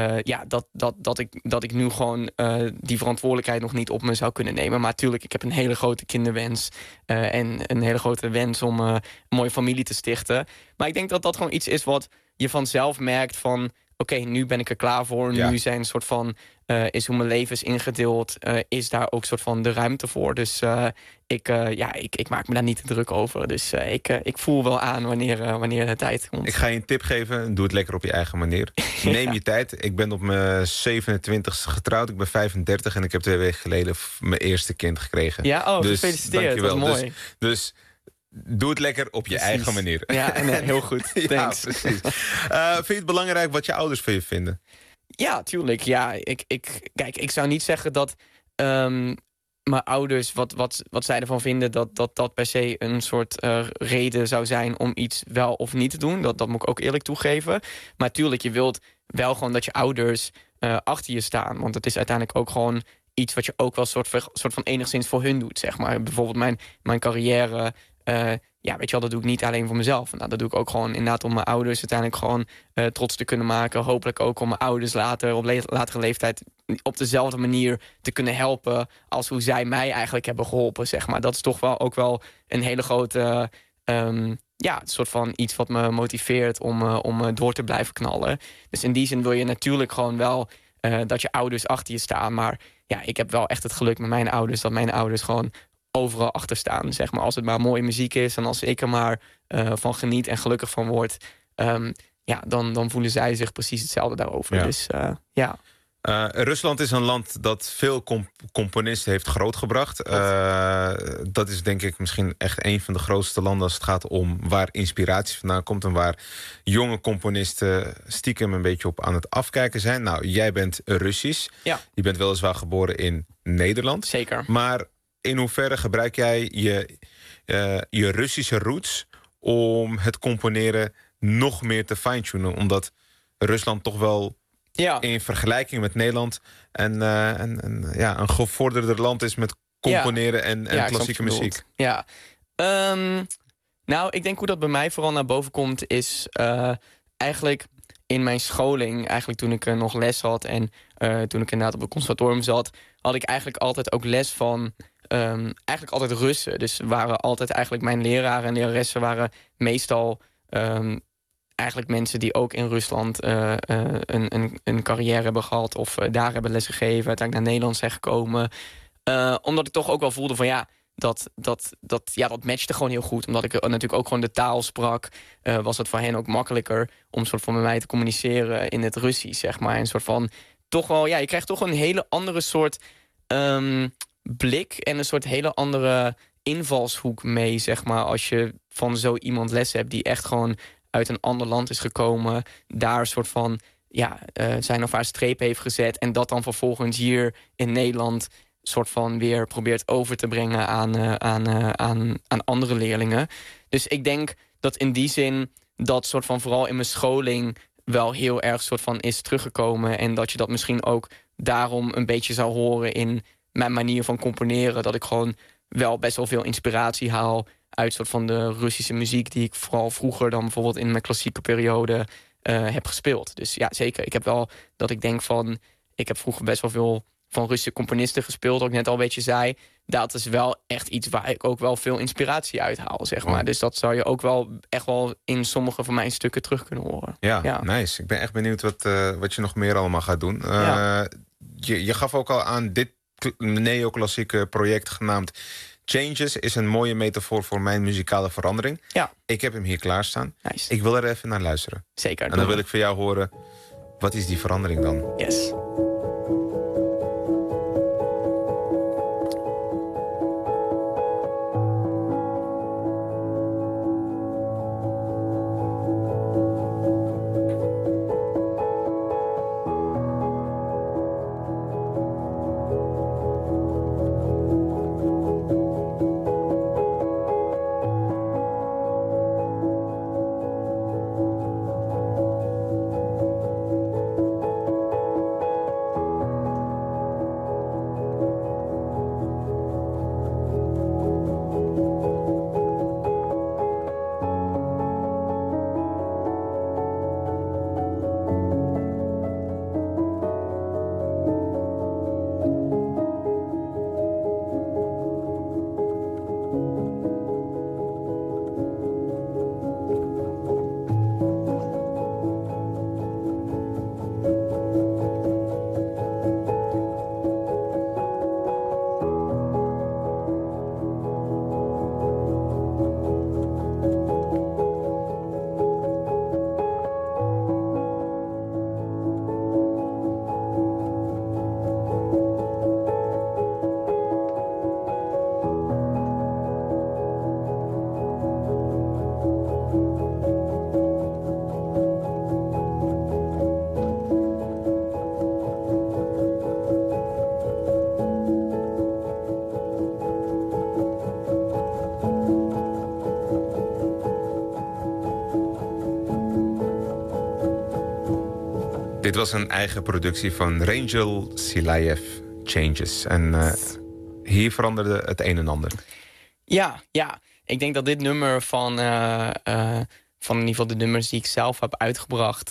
dat ik nu gewoon die verantwoordelijkheid nog niet op me zou kunnen nemen. Maar natuurlijk, ik heb een hele grote kinderwens... en een hele grote wens om een mooie familie te stichten. Maar ik denk dat dat gewoon iets is wat je vanzelf merkt van... Oké, nu ben ik er klaar voor. Ja. Nu zijn een soort van... is hoe mijn leven is ingedeeld... is daar ook soort van de ruimte voor. Dus ik maak me daar niet te druk over. Dus ik voel wel aan wanneer de tijd komt. Ik ga je een tip geven. Doe het lekker op je eigen manier. Neem je tijd. Ik ben op mijn 27e getrouwd. Ik ben 35 en ik heb 2 weken geleden mijn eerste kind gekregen. Ja, dus, gefeliciteerd. Dat is mooi. Dus doe het lekker op je eigen manier. Ja, heel goed. Ja, Thanks. precies. Vind je het belangrijk wat je ouders van je vinden? Ja, tuurlijk. Ja, ik zou niet zeggen dat mijn ouders, wat zij ervan vinden... dat per se een soort reden zou zijn om iets wel of niet te doen. Dat moet ik ook eerlijk toegeven. Maar tuurlijk, je wilt wel gewoon dat je ouders achter je staan. Want het is uiteindelijk ook gewoon iets wat je ook wel soort van enigszins voor hun doet, zeg maar. Bijvoorbeeld mijn carrière... weet je wel, dat doe ik niet alleen voor mezelf. Nou, dat doe ik ook gewoon inderdaad om mijn ouders uiteindelijk gewoon trots te kunnen maken. Hopelijk ook om mijn ouders later op latere leeftijd op dezelfde manier te kunnen helpen als hoe zij mij eigenlijk hebben geholpen, zeg maar. Dat is toch wel ook wel een hele grote soort van iets wat me motiveert om door te blijven knallen. Dus in die zin wil je natuurlijk gewoon wel dat je ouders achter je staan. Maar ja, ik heb wel echt het geluk met mijn ouders dat mijn ouders gewoon overal achter staan, zeg maar. Als het maar mooie muziek is en als ik er maar van geniet en gelukkig van word, dan voelen zij zich precies hetzelfde daarover. Ja. Dus Rusland is een land dat veel componisten heeft grootgebracht. Dat is denk ik misschien echt een van de grootste landen als het gaat om waar inspiratie vandaan komt en waar jonge componisten stiekem een beetje op aan het afkijken zijn. Nou, jij bent Russisch. Ja. Je bent weliswaar geboren in Nederland. Zeker. Maar in hoeverre gebruik jij je Russische roots om het componeren nog meer te fine-tunen? Omdat Rusland toch wel in vergelijking met Nederland een gevorderder land is met componeren en klassieke muziek. Ja. Nou, ik denk hoe dat bij mij vooral naar boven komt is eigenlijk in mijn scholing, eigenlijk toen ik nog les had en toen ik inderdaad op het conservatorium zat, had ik eigenlijk altijd ook les van eigenlijk altijd Russen. Dus waren altijd eigenlijk mijn leraren en leraressen waren meestal eigenlijk mensen die ook in Rusland een carrière hebben gehad of daar hebben lesgegeven, uiteindelijk naar Nederland zijn gekomen. Omdat ik toch ook wel voelde van dat matchte gewoon heel goed. Omdat ik natuurlijk ook gewoon de taal sprak, was het voor hen ook makkelijker om soort van met mij te communiceren in het Russisch, zeg maar. Een soort van toch wel, je krijgt toch een hele andere soort blik en een soort hele andere invalshoek mee, zeg maar, als je van zo iemand les hebt die echt gewoon uit een ander land is gekomen, daar een soort van zijn of haar streep heeft gezet en dat dan vervolgens hier in Nederland soort van weer probeert over te brengen aan andere leerlingen. Dus ik denk dat in die zin dat soort van vooral in mijn scholing wel heel erg soort van is teruggekomen en dat je dat misschien ook daarom een beetje zou horen in mijn manier van componeren, dat ik gewoon wel best wel veel inspiratie haal uit soort van de Russische muziek die ik vooral vroeger dan bijvoorbeeld in mijn klassieke periode heb gespeeld. Dus ja, zeker. Ik heb wel dat ik denk van, ik heb vroeger best wel veel van Russische componisten gespeeld, wat ik net al een beetje zei. Dat is wel echt iets waar ik ook wel veel inspiratie uit haal, zeg maar. Dus dat zou je ook wel echt wel in sommige van mijn stukken terug kunnen horen. Ja, nice. Ik ben echt benieuwd wat je nog meer allemaal gaat doen. Je gaf ook al aan, dit neoclassieke project genaamd Changes is een mooie metafoor voor mijn muzikale verandering. Ja. Ik heb hem hier klaarstaan. Nice. Ik wil er even naar luisteren. Zeker. En dan wil ik van jou horen, wat is die verandering dan? Yes. Dit was een eigen productie van Rangel Silayev, Changes. En hier veranderde het een en ander. Ja. Ik denk dat dit nummer van in ieder geval de nummers die ik zelf heb uitgebracht,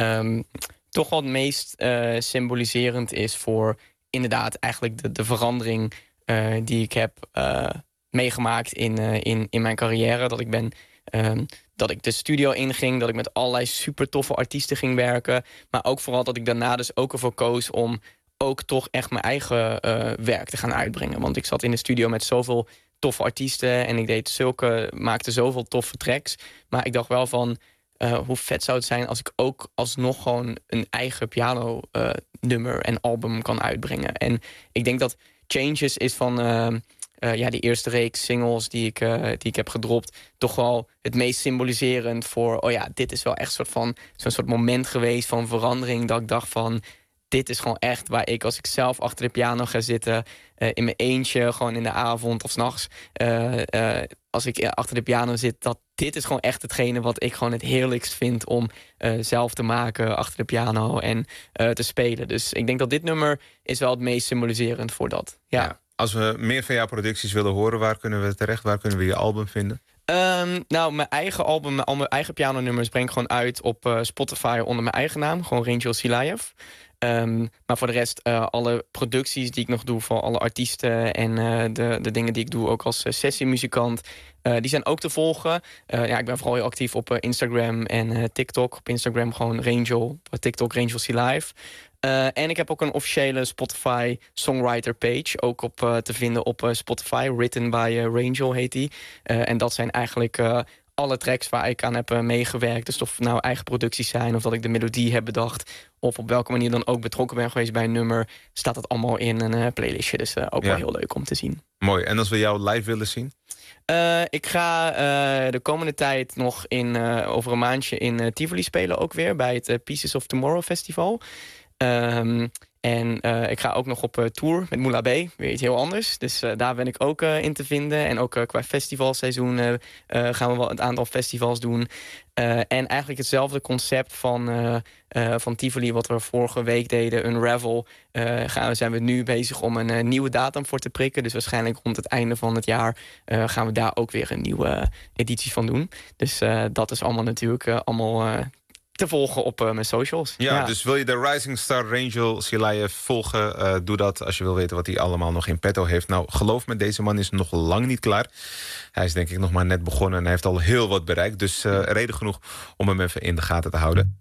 toch wel het meest symboliserend is voor inderdaad eigenlijk de verandering die ik heb meegemaakt in mijn carrière. Dat ik de studio inging, dat ik met allerlei super toffe artiesten ging werken. Maar ook vooral dat ik daarna dus ook ervoor koos om ook toch echt mijn eigen werk te gaan uitbrengen. Want ik zat in de studio met zoveel toffe artiesten en ik maakte zoveel toffe tracks. Maar ik dacht wel van, hoe vet zou het zijn als ik ook alsnog gewoon een eigen piano nummer en album kan uitbrengen. En ik denk dat Changes is van die eerste reeks singles die ik heb gedropt, toch wel het meest symboliserend voor, dit is wel echt zo'n soort moment geweest van verandering, dat ik dacht van, dit is gewoon echt waar ik, als ik zelf achter de piano ga zitten, in mijn eentje, gewoon in de avond of 's nachts, als ik achter de piano zit, dit is gewoon echt hetgene wat ik gewoon het heerlijkst vind om zelf te maken achter de piano en te spelen. Dus ik denk dat dit nummer is wel het meest symboliserend voor dat. Ja. Als we meer van jouw producties willen horen, waar kunnen we terecht? Waar kunnen we je album vinden? Mijn eigen album, al mijn eigen pianonummers breng ik gewoon uit op Spotify onder mijn eigen naam. Gewoon Rangel Silayev. Maar voor de rest, alle producties die ik nog doe voor alle artiesten en de dingen die ik doe ook als sessiemuzikant, die zijn ook te volgen. Ik ben vooral heel actief op Instagram en TikTok. Op Instagram gewoon Rangel, op TikTok Rangel Silayev. En ik heb ook een officiële Spotify songwriter page. Ook te vinden op Spotify. Written by Rangel heet die. En dat zijn eigenlijk alle tracks waar ik aan heb meegewerkt. Dus of het nou eigen producties zijn, of dat ik de melodie heb bedacht, of op welke manier dan ook betrokken ben geweest bij een nummer, staat het allemaal in een playlistje. Dus ook wel heel leuk om te zien. Mooi. En als we jou live willen zien? Ik ga de komende tijd nog over een maandje in Tivoli spelen ook weer, bij het Pieces of Tomorrow Festival. En ik ga ook nog op tour met Moula B, weer iets heel anders. Dus daar ben ik ook in te vinden. En ook qua festivalseizoen gaan we wel een aantal festivals doen. En eigenlijk hetzelfde concept van Tivoli wat we vorige week deden, Unravel, zijn we nu bezig om een nieuwe datum voor te prikken. Dus waarschijnlijk rond het einde van het jaar gaan we daar ook weer een nieuwe editie van doen. Dus dat is allemaal natuurlijk allemaal te volgen op mijn socials. Ja, dus wil je de Rising Star Rangel Silayev volgen, doe dat als je wil weten wat hij allemaal nog in petto heeft. Nou, geloof me, deze man is nog lang niet klaar. Hij is denk ik nog maar net begonnen en hij heeft al heel wat bereikt. Dus reden genoeg om hem even in de gaten te houden.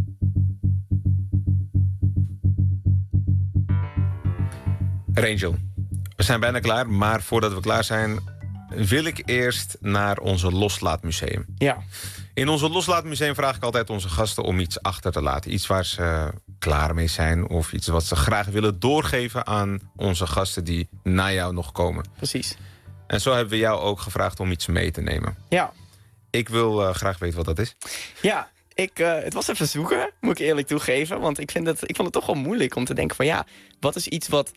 Rangel, we zijn bijna klaar, maar voordat we klaar zijn wil ik eerst naar onze Loslaatmuseum. Ja. In onze Loslaatmuseum vraag ik altijd onze gasten om iets achter te laten. Iets waar ze klaar mee zijn of iets wat ze graag willen doorgeven aan onze gasten die na jou nog komen. Precies. En zo hebben we jou ook gevraagd om iets mee te nemen. Ja. Ik wil graag weten wat dat is. Ja, het was even zoeken, moet ik eerlijk toegeven. Want ik vond het toch wel moeilijk om te denken van ja, wat is iets waar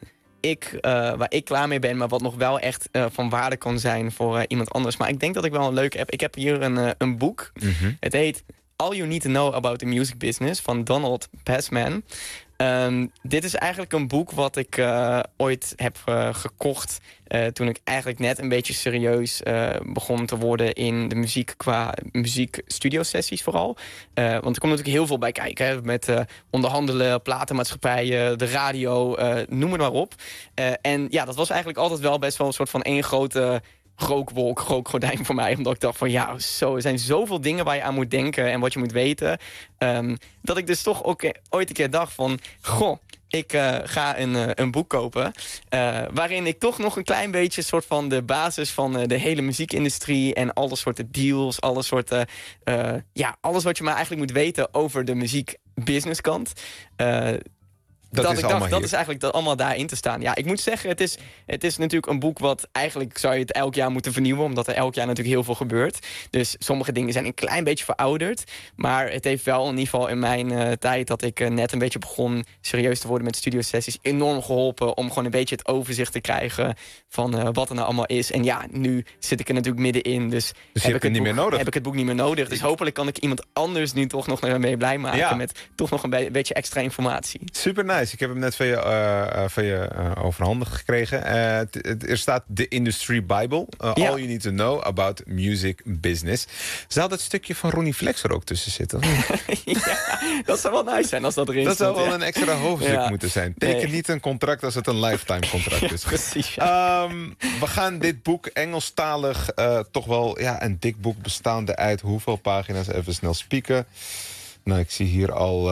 ik klaar mee ben, maar wat nog wel echt van waarde kan zijn voor iemand anders. Maar ik denk dat ik wel een leuke heb. Ik heb hier een boek. Mm-hmm. Het heet All You Need to Know About the Music Business van Donald Passman. Dit is eigenlijk een boek wat ik ooit heb gekocht toen ik eigenlijk net een beetje serieus begon te worden in de muziek, qua muziekstudiosessies vooral. Want er komt natuurlijk heel veel bij kijken, hè, met onderhandelen, platenmaatschappijen, de radio, noem het maar op. En ja, dat was eigenlijk altijd wel best wel een soort van één grote rookgordijn voor mij. Omdat ik dacht van ja, er zijn zoveel dingen waar je aan moet denken en wat je moet weten. Dat ik dus toch ook ooit een keer dacht van goh, ik ga een boek kopen waarin ik toch nog een klein beetje soort van de basis van de hele muziekindustrie en alle soorten deals, alle soorten alles wat je maar eigenlijk moet weten over de muziekbusinesskant. Dat is eigenlijk allemaal daarin te staan. Ja, ik moet zeggen, het is natuurlijk een boek wat eigenlijk zou je het elk jaar moeten vernieuwen, omdat er elk jaar natuurlijk heel veel gebeurt. Dus sommige dingen zijn een klein beetje verouderd. Maar het heeft wel in ieder geval in mijn tijd dat ik net een beetje begon serieus te worden met studiosessies enorm geholpen om gewoon een beetje het overzicht te krijgen van wat er nou allemaal is. En ja, nu zit ik er natuurlijk middenin. Dus heb ik het boek niet meer nodig. Dus hopelijk kan ik iemand anders nu toch nog mee blij maken met toch nog een beetje extra informatie. Super nice. Ik heb hem net van je overhandigd gekregen. Er staat de Industry Bible. All you need to know about music business. Zou dat stukje van Ronnie Flex er ook tussen zitten? Ja, dat zou wel nice zijn als dat erin dat stond. Dat zou wel een extra hoofdstuk moeten zijn. Teken niet een contract als het een lifetime contract is. Precies. We gaan dit boek Engelstalig toch wel een dik boek bestaande uit hoeveel pagina's? Even snel spieken. Nou, ik zie hier al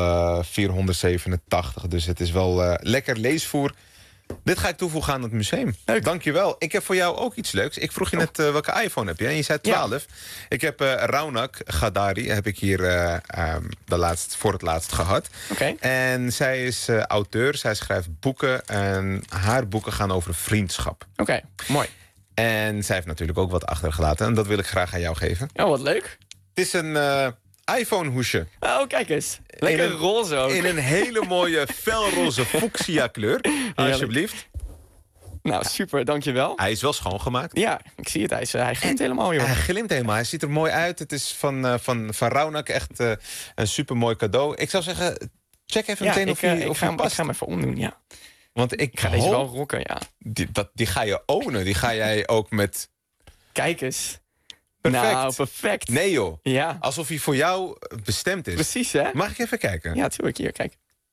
487, dus het is wel lekker leesvoer. Dit ga ik toevoegen aan het museum. Leuk. Dankjewel. Ik heb voor jou ook iets leuks. Ik vroeg je net welke iPhone heb je? En je zei 12. Ja. Ik heb Raunak Gadari, heb ik hier voor het laatst gehad. Okay. En zij is auteur, zij schrijft boeken. En haar boeken gaan over vriendschap. Oké, mooi. En zij heeft natuurlijk ook wat achtergelaten. En dat wil ik graag aan jou geven. Oh, wat leuk. Het is een iPhone-hoesje. Oh, kijk eens. Lekker roze ook. In een hele mooie felroze fuchsia kleur. Alsjeblieft. Nou, super, dankjewel. Hij is wel schoongemaakt. Ja, ik zie het. Hij glimt helemaal, joh. Hij glimt helemaal. Hij ziet er mooi uit. Het is van Raunak echt een super mooi cadeau. Ik zou zeggen, check even meteen of hij past. Ik ga hem even omdoen, ja. Want ik ga deze wel rocken, ja. Die ga je ownen. Die ga jij ook met... Kijk eens. Perfect. Nou, perfect. Nee joh. Ja. Alsof hij voor jou bestemd is. Precies, hè? Mag ik even kijken? Ja, tuurlijk. Hier, kijk.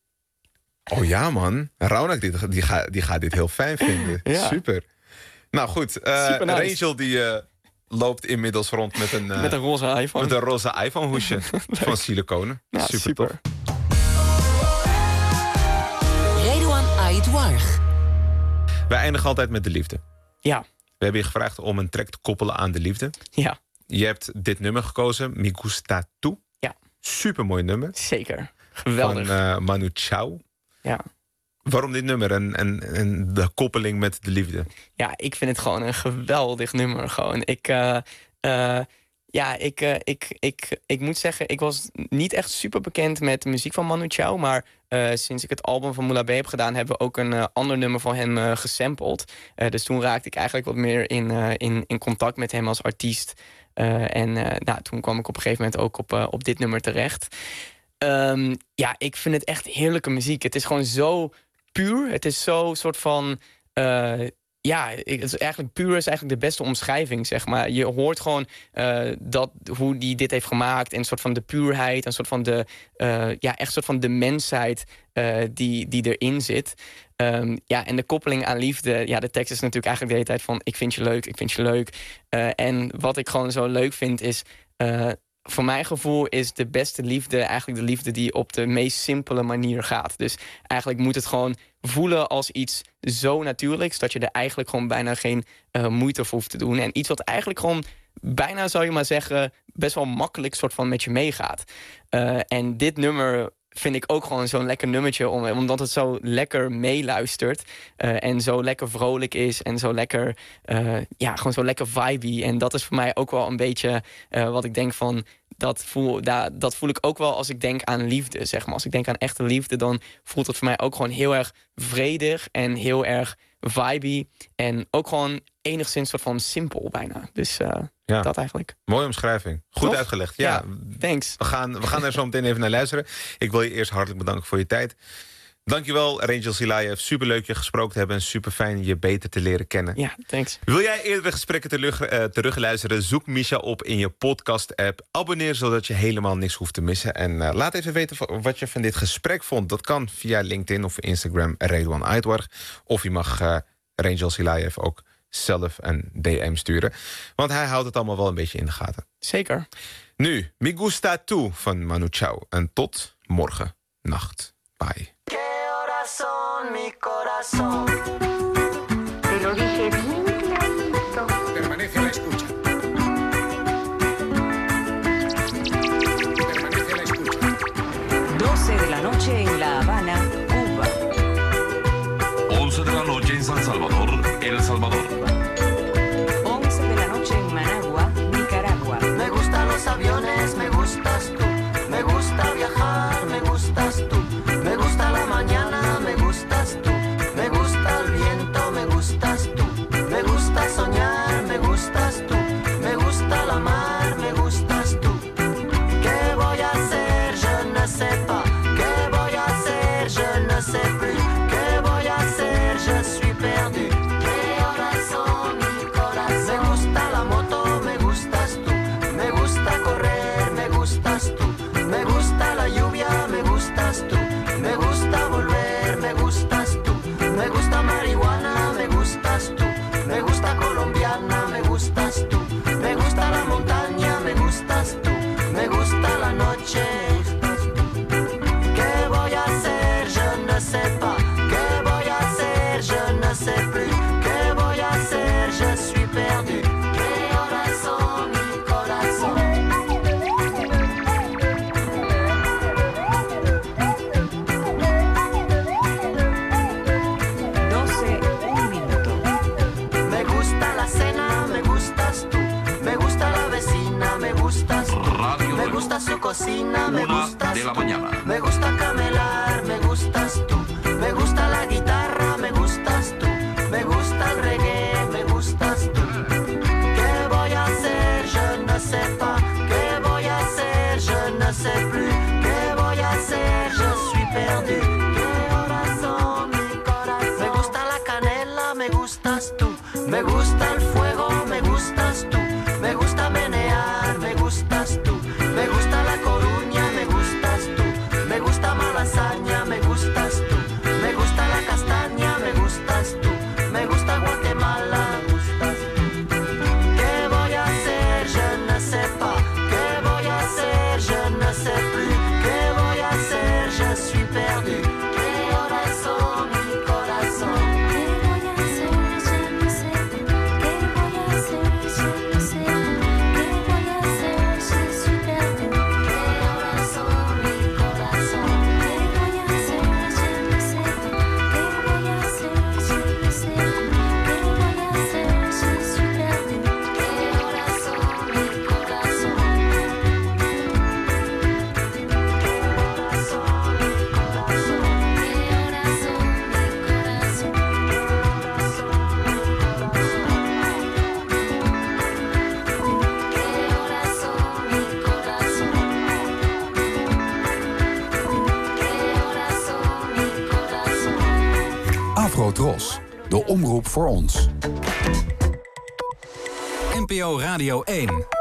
Oh ja, man. Raunak, die gaat dit heel fijn vinden. Ja. Super. Nou goed, super nice. Rachel die loopt inmiddels rond met een roze iPhone. Met een roze iPhone hoesje van siliconen. Ja, super. Uit Wij eindigen altijd met de liefde. Ja. We hebben je gevraagd om een track te koppelen aan de liefde. Ja. Je hebt dit nummer gekozen, Me Gusta Tu. Ja. Supermooi nummer. Zeker. Geweldig. Van Manu Chao. Ja. Waarom dit nummer en de koppeling met de liefde? Ja, ik vind het gewoon een geweldig nummer. Gewoon. Ik moet zeggen, ik was niet echt super bekend met de muziek van Manu Chao. Maar sinds ik het album van Moula B heb gedaan, hebben we ook een ander nummer van hem gesampled. Dus toen raakte ik eigenlijk wat meer in contact met hem als artiest. Toen kwam ik op een gegeven moment ook op dit nummer terecht. Ik vind het echt heerlijke muziek. Het is gewoon zo puur. Het is zo soort van... het is eigenlijk puur is eigenlijk de beste omschrijving, zeg maar. Je hoort gewoon hoe die dit heeft gemaakt. En een soort van de puurheid. Een soort van echt soort van de mensheid die erin zit. En de koppeling aan liefde. Ja, de tekst is natuurlijk eigenlijk de hele tijd van... ik vind je leuk, ik vind je leuk. En wat ik gewoon zo leuk vind is... voor mijn gevoel is de beste liefde eigenlijk de liefde die op de meest simpele manier gaat. Dus eigenlijk moet het gewoon voelen als iets zo natuurlijks... dat je er eigenlijk gewoon bijna geen moeite voor hoeft te doen. En iets wat eigenlijk gewoon bijna, zou je maar zeggen... best wel makkelijk soort van met je meegaat. En dit nummer vind ik ook gewoon zo'n lekker nummertje... omdat het zo lekker meeluistert. En zo lekker vrolijk is. En zo lekker, gewoon zo lekker vibey. En dat is voor mij ook wel een beetje wat ik denk van... Dat voel ik ook wel als ik denk aan liefde, zeg maar. Als ik denk aan echte liefde, dan voelt het voor mij ook gewoon heel erg vredig... en heel erg vibey. En ook gewoon enigszins soort van simpel bijna. Dus dat eigenlijk. Mooie omschrijving. Goed Toch? Uitgelegd. Ja, thanks. We gaan er zo meteen even naar luisteren. Ik wil je eerst hartelijk bedanken voor je tijd. Dankjewel, Rangel Silayev. Superleuk je gesproken te hebben en super fijn je beter te leren kennen. Ja, thanks. Wil jij eerdere gesprekken terugluisteren? Zoek Misha op in je podcast-app. Abonneer zodat je helemaal niks hoeft te missen. En laat even weten wat je van dit gesprek vond. Dat kan via LinkedIn of Instagram Redouan Aitwar. Of je mag Rangel Silayev ook zelf een DM sturen. Want hij houdt het allemaal wel een beetje in de gaten. Zeker. Nu, Me Gusta Tu van Manu Chao. En tot morgen nacht. Bye. Mi corazón. Te lo dije bien clarito. Permanece a la escucha. Permanece a la escucha. 12 de la noche en La Habana, Cuba. 11 de la noche en San Salvador, El Salvador. 11 de la noche en Managua, Nicaragua. Me gustan los aviones, me gustas tú. Me gusta viajar, me gustas tú. Me gusta la mañana, me gustas tú. Me gusta el viento, me gustas tú. Me gusta soñar, me gustas tú. Me gusta la mar, me gustas tú. ¿Qué voy a hacer? Je ne sais pas. ¿Qué voy a hacer? Je ne sais plus. ¿Qué voy a hacer? Je suis perdu. ¿Qué horas son, mi corazón? Me gusta la moto, me gustas tú. Me gusta correr, me gustas tú. Me gusta la lluvia, me gustas tú. Me gusta volver, me gustas tú. Me gusta marihuana, me gustas tú. Me gusta colombiana, me gustas tú. Me gusta la montaña, me gustas tú. Me gusta la noche. ¿Qué voy a hacer? Je ne sais pas. ¿Qué voy a hacer? Je ne sais plus. ¿Qué voy a hacer? Je suis perdu. ¿Qué horas son, mi corazón? Me gusta la cena, me gustas tú. Me gusta la vecina, me gustas tú. Radio Me gusta su cocina, me 1 gustas de la tú. mañana. Me gusta camelar, me gustas tú. Me gusta la guitarra, me gustas tú. Me gusta el reggae, me gustas tú. ¿Qué voy a hacer? Je ne sais pas. ¿Qué voy a hacer? Je ne sais plus. ¿Qué voy a hacer? Je suis perdu. ¿Qué horas son, mi corazón? Me gusta la canela, me gustas tú. Me gusta el fuego, me gustas tú. Me gusta menear, me gustas tú. Me gusta La Coruña, me gustas tú. Me gusta Malasaña, me gustas tú. Me gusta la castaña, me gustas tú. Me gusta Guatemala, me gustas tú. ¿Qué voy a hacer? Je ne sais pas. ¿Qué voy a hacer? Je ne sais plus. ¿Qué voy a hacer? Je suis perdu. ¿Qué horas son, mi corazón? Omroep voor ons. NPO Radio 1.